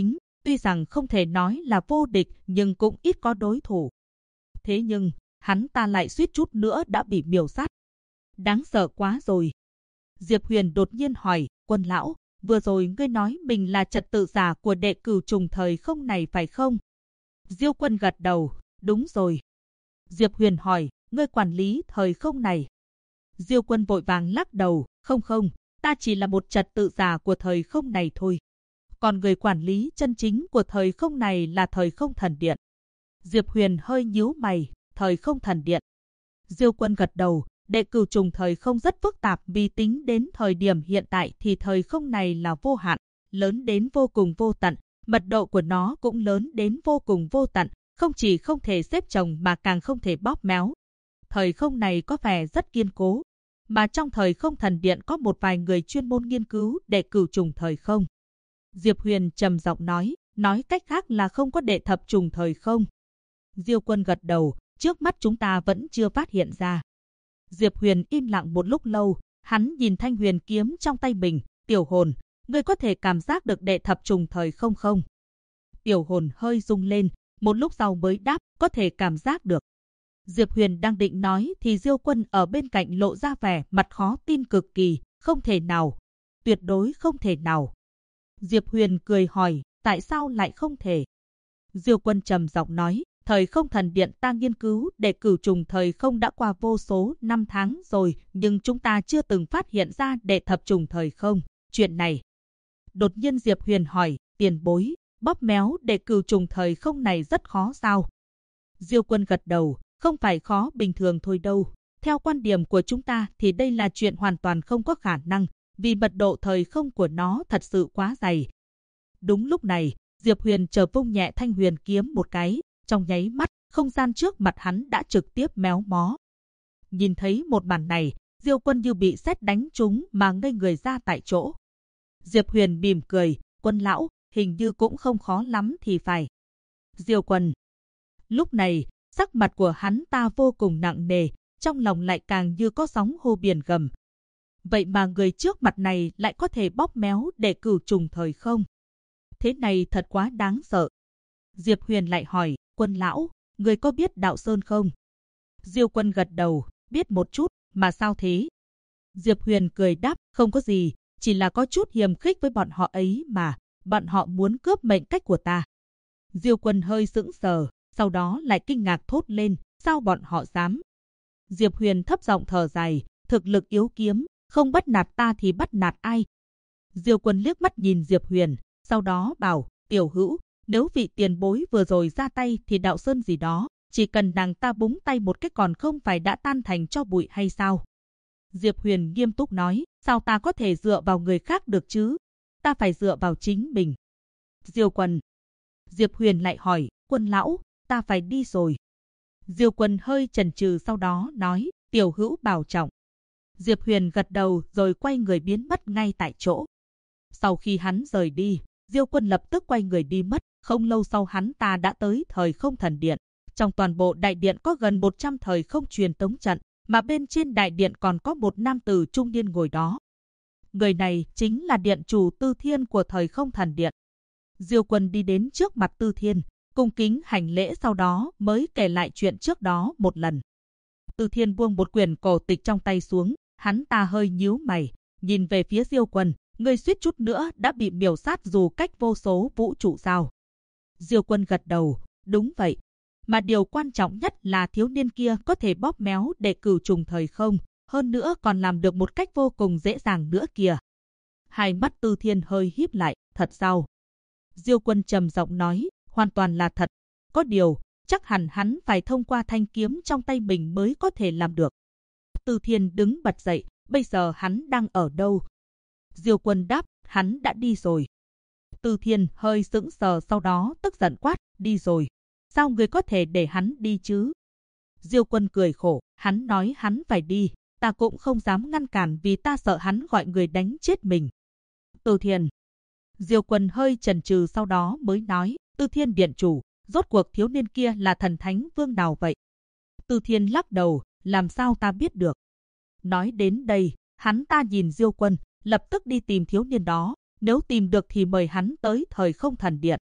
Tuy rằng không thể nói là vô địch nhưng cũng ít có đối thủ. Thế nhưng, hắn ta lại suýt chút nữa đã bị miểu sát. Đáng sợ quá rồi. Diệp Huyền đột nhiên hỏi, Quân lão, vừa rồi ngươi nói mình là trật tự giả của đệ cửu trùng thời không này phải không? Diêu Quân gật đầu, đúng rồi. Diệp Huyền hỏi, ngươi quản lý thời không này. Diêu Quân vội vàng lắc đầu, không, ta chỉ là một trật tự giả của thời không này thôi. Còn người quản lý chân chính của thời không này là thời không thần điện. Diệp Huyền hơi nhíu mày, thời không thần điện. Diêu Quân gật đầu, đệ cửu trùng thời không rất phức tạp vì tính đến thời điểm hiện tại thì thời không này là vô hạn, lớn đến vô cùng vô tận, mật độ của nó cũng lớn đến vô cùng vô tận, không chỉ không thể xếp chồng mà càng không thể bóp méo. Thời không này có vẻ rất kiên cố, mà trong thời không thần điện có một vài người chuyên môn nghiên cứu đệ cửu trùng thời không. Diệp Huyền trầm giọng nói cách khác là không có đệ thập trùng thời không. Diêu Quân gật đầu, trước mắt chúng ta vẫn chưa phát hiện ra. Diệp Huyền im lặng một lúc lâu, hắn nhìn thanh huyền kiếm trong tay mình, tiểu hồn, ngươi có thể cảm giác được đệ thập trùng thời không không? Tiểu hồn hơi rung lên, một lúc sau mới đáp, có thể cảm giác được. Diệp Huyền đang định nói thì Diêu Quân ở bên cạnh lộ ra vẻ mặt khó tin cực kỳ, không thể nào, tuyệt đối không thể nào. Diệp Huyền cười hỏi, tại sao lại không thể? Diêu Quân trầm giọng nói, thời không thần điện ta nghiên cứu để cửu trùng thời không đã qua vô số năm tháng rồi, nhưng chúng ta chưa từng phát hiện ra đệ thập trùng thời không. Chuyện này. Đột nhiên Diệp Huyền hỏi, tiền bối, bóp méo để cửu trùng thời không này rất khó sao? Diêu Quân gật đầu, không phải khó bình thường thôi đâu. Theo quan điểm của chúng ta thì đây là chuyện hoàn toàn không có khả năng, vì mật độ thời không của nó thật sự quá dày. Đúng lúc này, Diệp Huyền chợt vung nhẹ thanh huyền kiếm một cái, trong nháy mắt, không gian trước mặt hắn đã trực tiếp méo mó. Nhìn thấy một màn này, Diêu Quân như bị sét đánh trúng mà ngây người ra tại chỗ. Diệp Huyền mỉm cười, Quân lão, hình như cũng không khó lắm thì phải. Diêu Quân. Lúc này, sắc mặt của hắn ta vô cùng nặng nề, trong lòng lại càng như có sóng hô biển gầm. Vậy mà người trước mặt này lại có thể bóp méo để cửu trùng thời không? Thế này thật quá đáng sợ. Diệp Huyền lại hỏi, Quân lão, người có biết Đạo Sơn không? Diêu Quân gật đầu, biết một chút, mà sao thế? Diệp Huyền cười đáp, không có gì, chỉ là có chút hiềm khích với bọn họ ấy mà, bọn họ muốn cướp mệnh cách của ta. Diêu Quân hơi sững sờ, sau đó lại kinh ngạc thốt lên, sao bọn họ dám? Diệp Huyền thấp giọng thở dài, thực lực yếu kiếm, không bắt nạt ta thì bắt nạt ai? Diêu Quân liếc mắt nhìn Diệp Huyền, sau đó bảo, tiểu hữu, nếu vị tiền bối vừa rồi ra tay thì Đạo Sơn gì đó, chỉ cần nàng ta búng tay một cái còn không phải đã tan thành tro bụi hay sao? Diệp Huyền nghiêm túc nói, sao ta có thể dựa vào người khác được chứ? Ta phải dựa vào chính mình. Diêu Quân. Diệp Huyền lại hỏi, Quân lão, ta phải đi rồi. Diêu Quân hơi chần chừ sau đó nói, tiểu hữu bảo trọng. Diệp Huyền gật đầu rồi quay người biến mất ngay tại chỗ. Sau khi hắn rời đi, Diêu Quân lập tức quay người đi mất, không lâu sau hắn ta đã tới thời không thần điện. Trong toàn bộ đại điện có gần 100 thời không truyền tống trận, mà bên trên đại điện còn có một nam tử trung niên ngồi đó. Người này chính là điện chủ Tư Thiên của thời không thần điện. Diêu Quân đi đến trước mặt Tư Thiên, cung kính hành lễ sau đó mới kể lại chuyện trước đó một lần. Tư Thiên buông một quyển cổ tịch trong tay xuống, hắn ta hơi nhíu mày, nhìn về phía Diêu Quân, ngươi suýt chút nữa đã bị miểu sát dù cách vô số vũ trụ sao? Diêu Quân gật đầu, đúng vậy. Mà điều quan trọng nhất là thiếu niên kia có thể bóp méo để cửu trùng thời không, hơn nữa còn làm được một cách vô cùng dễ dàng nữa kìa. Hai mắt Tư Thiên hơi híp lại, thật sao? Diêu Quân trầm giọng nói, hoàn toàn là thật. Có điều, chắc hẳn hắn phải thông qua thanh kiếm trong tay mình mới có thể làm được. Tư Thiên đứng bật dậy, bây giờ hắn đang ở đâu? Diêu Quân đáp, hắn đã đi rồi. Tư Thiên hơi sững sờ sau đó tức giận quát, đi rồi. Sao người có thể để hắn đi chứ? Diêu Quân cười khổ, hắn nói hắn phải đi, ta cũng không dám ngăn cản vì ta sợ hắn gọi người đánh chết mình. Tư Thiên. Diêu Quân hơi chần chừ sau đó mới nói, Tư Thiên điện chủ, rốt cuộc thiếu niên kia là thần thánh vương nào vậy? Tư Thiên lắc đầu, làm sao ta biết được? Nói đến đây, hắn ta nhìn Diêu Quân, lập tức đi tìm thiếu niên đó, nếu tìm được thì mời hắn tới thời không thần điện.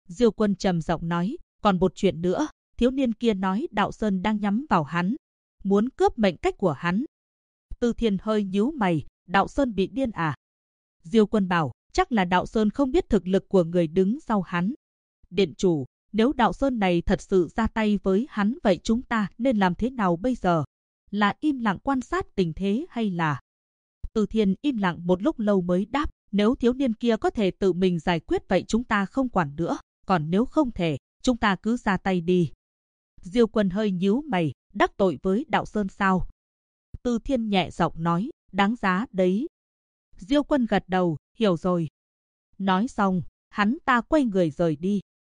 Diêu Quân trầm giọng nói, còn một chuyện nữa, thiếu niên kia nói Đạo Sơn đang nhắm vào hắn, muốn cướp mệnh cách của hắn. Từ Thiên hơi nhíu mày, Đạo Sơn bị điên à? Diêu Quân bảo, chắc là Đạo Sơn không biết thực lực của người đứng sau hắn. Điện chủ, nếu Đạo Sơn này thật sự ra tay với hắn vậy chúng ta nên làm thế nào bây giờ? Là im lặng quan sát tình thế hay là... Từ Thiên im lặng một lúc lâu mới đáp, nếu thiếu niên kia có thể tự mình giải quyết vậy chúng ta không quản nữa, còn nếu không thể, chúng ta cứ ra tay đi. Diêu Quân hơi nhíu mày, đắc tội với Đạo Sơn sao? Từ Thiên nhẹ giọng nói, đáng giá đấy. Diêu Quân gật đầu, hiểu rồi. Nói xong, hắn ta quay người rời đi.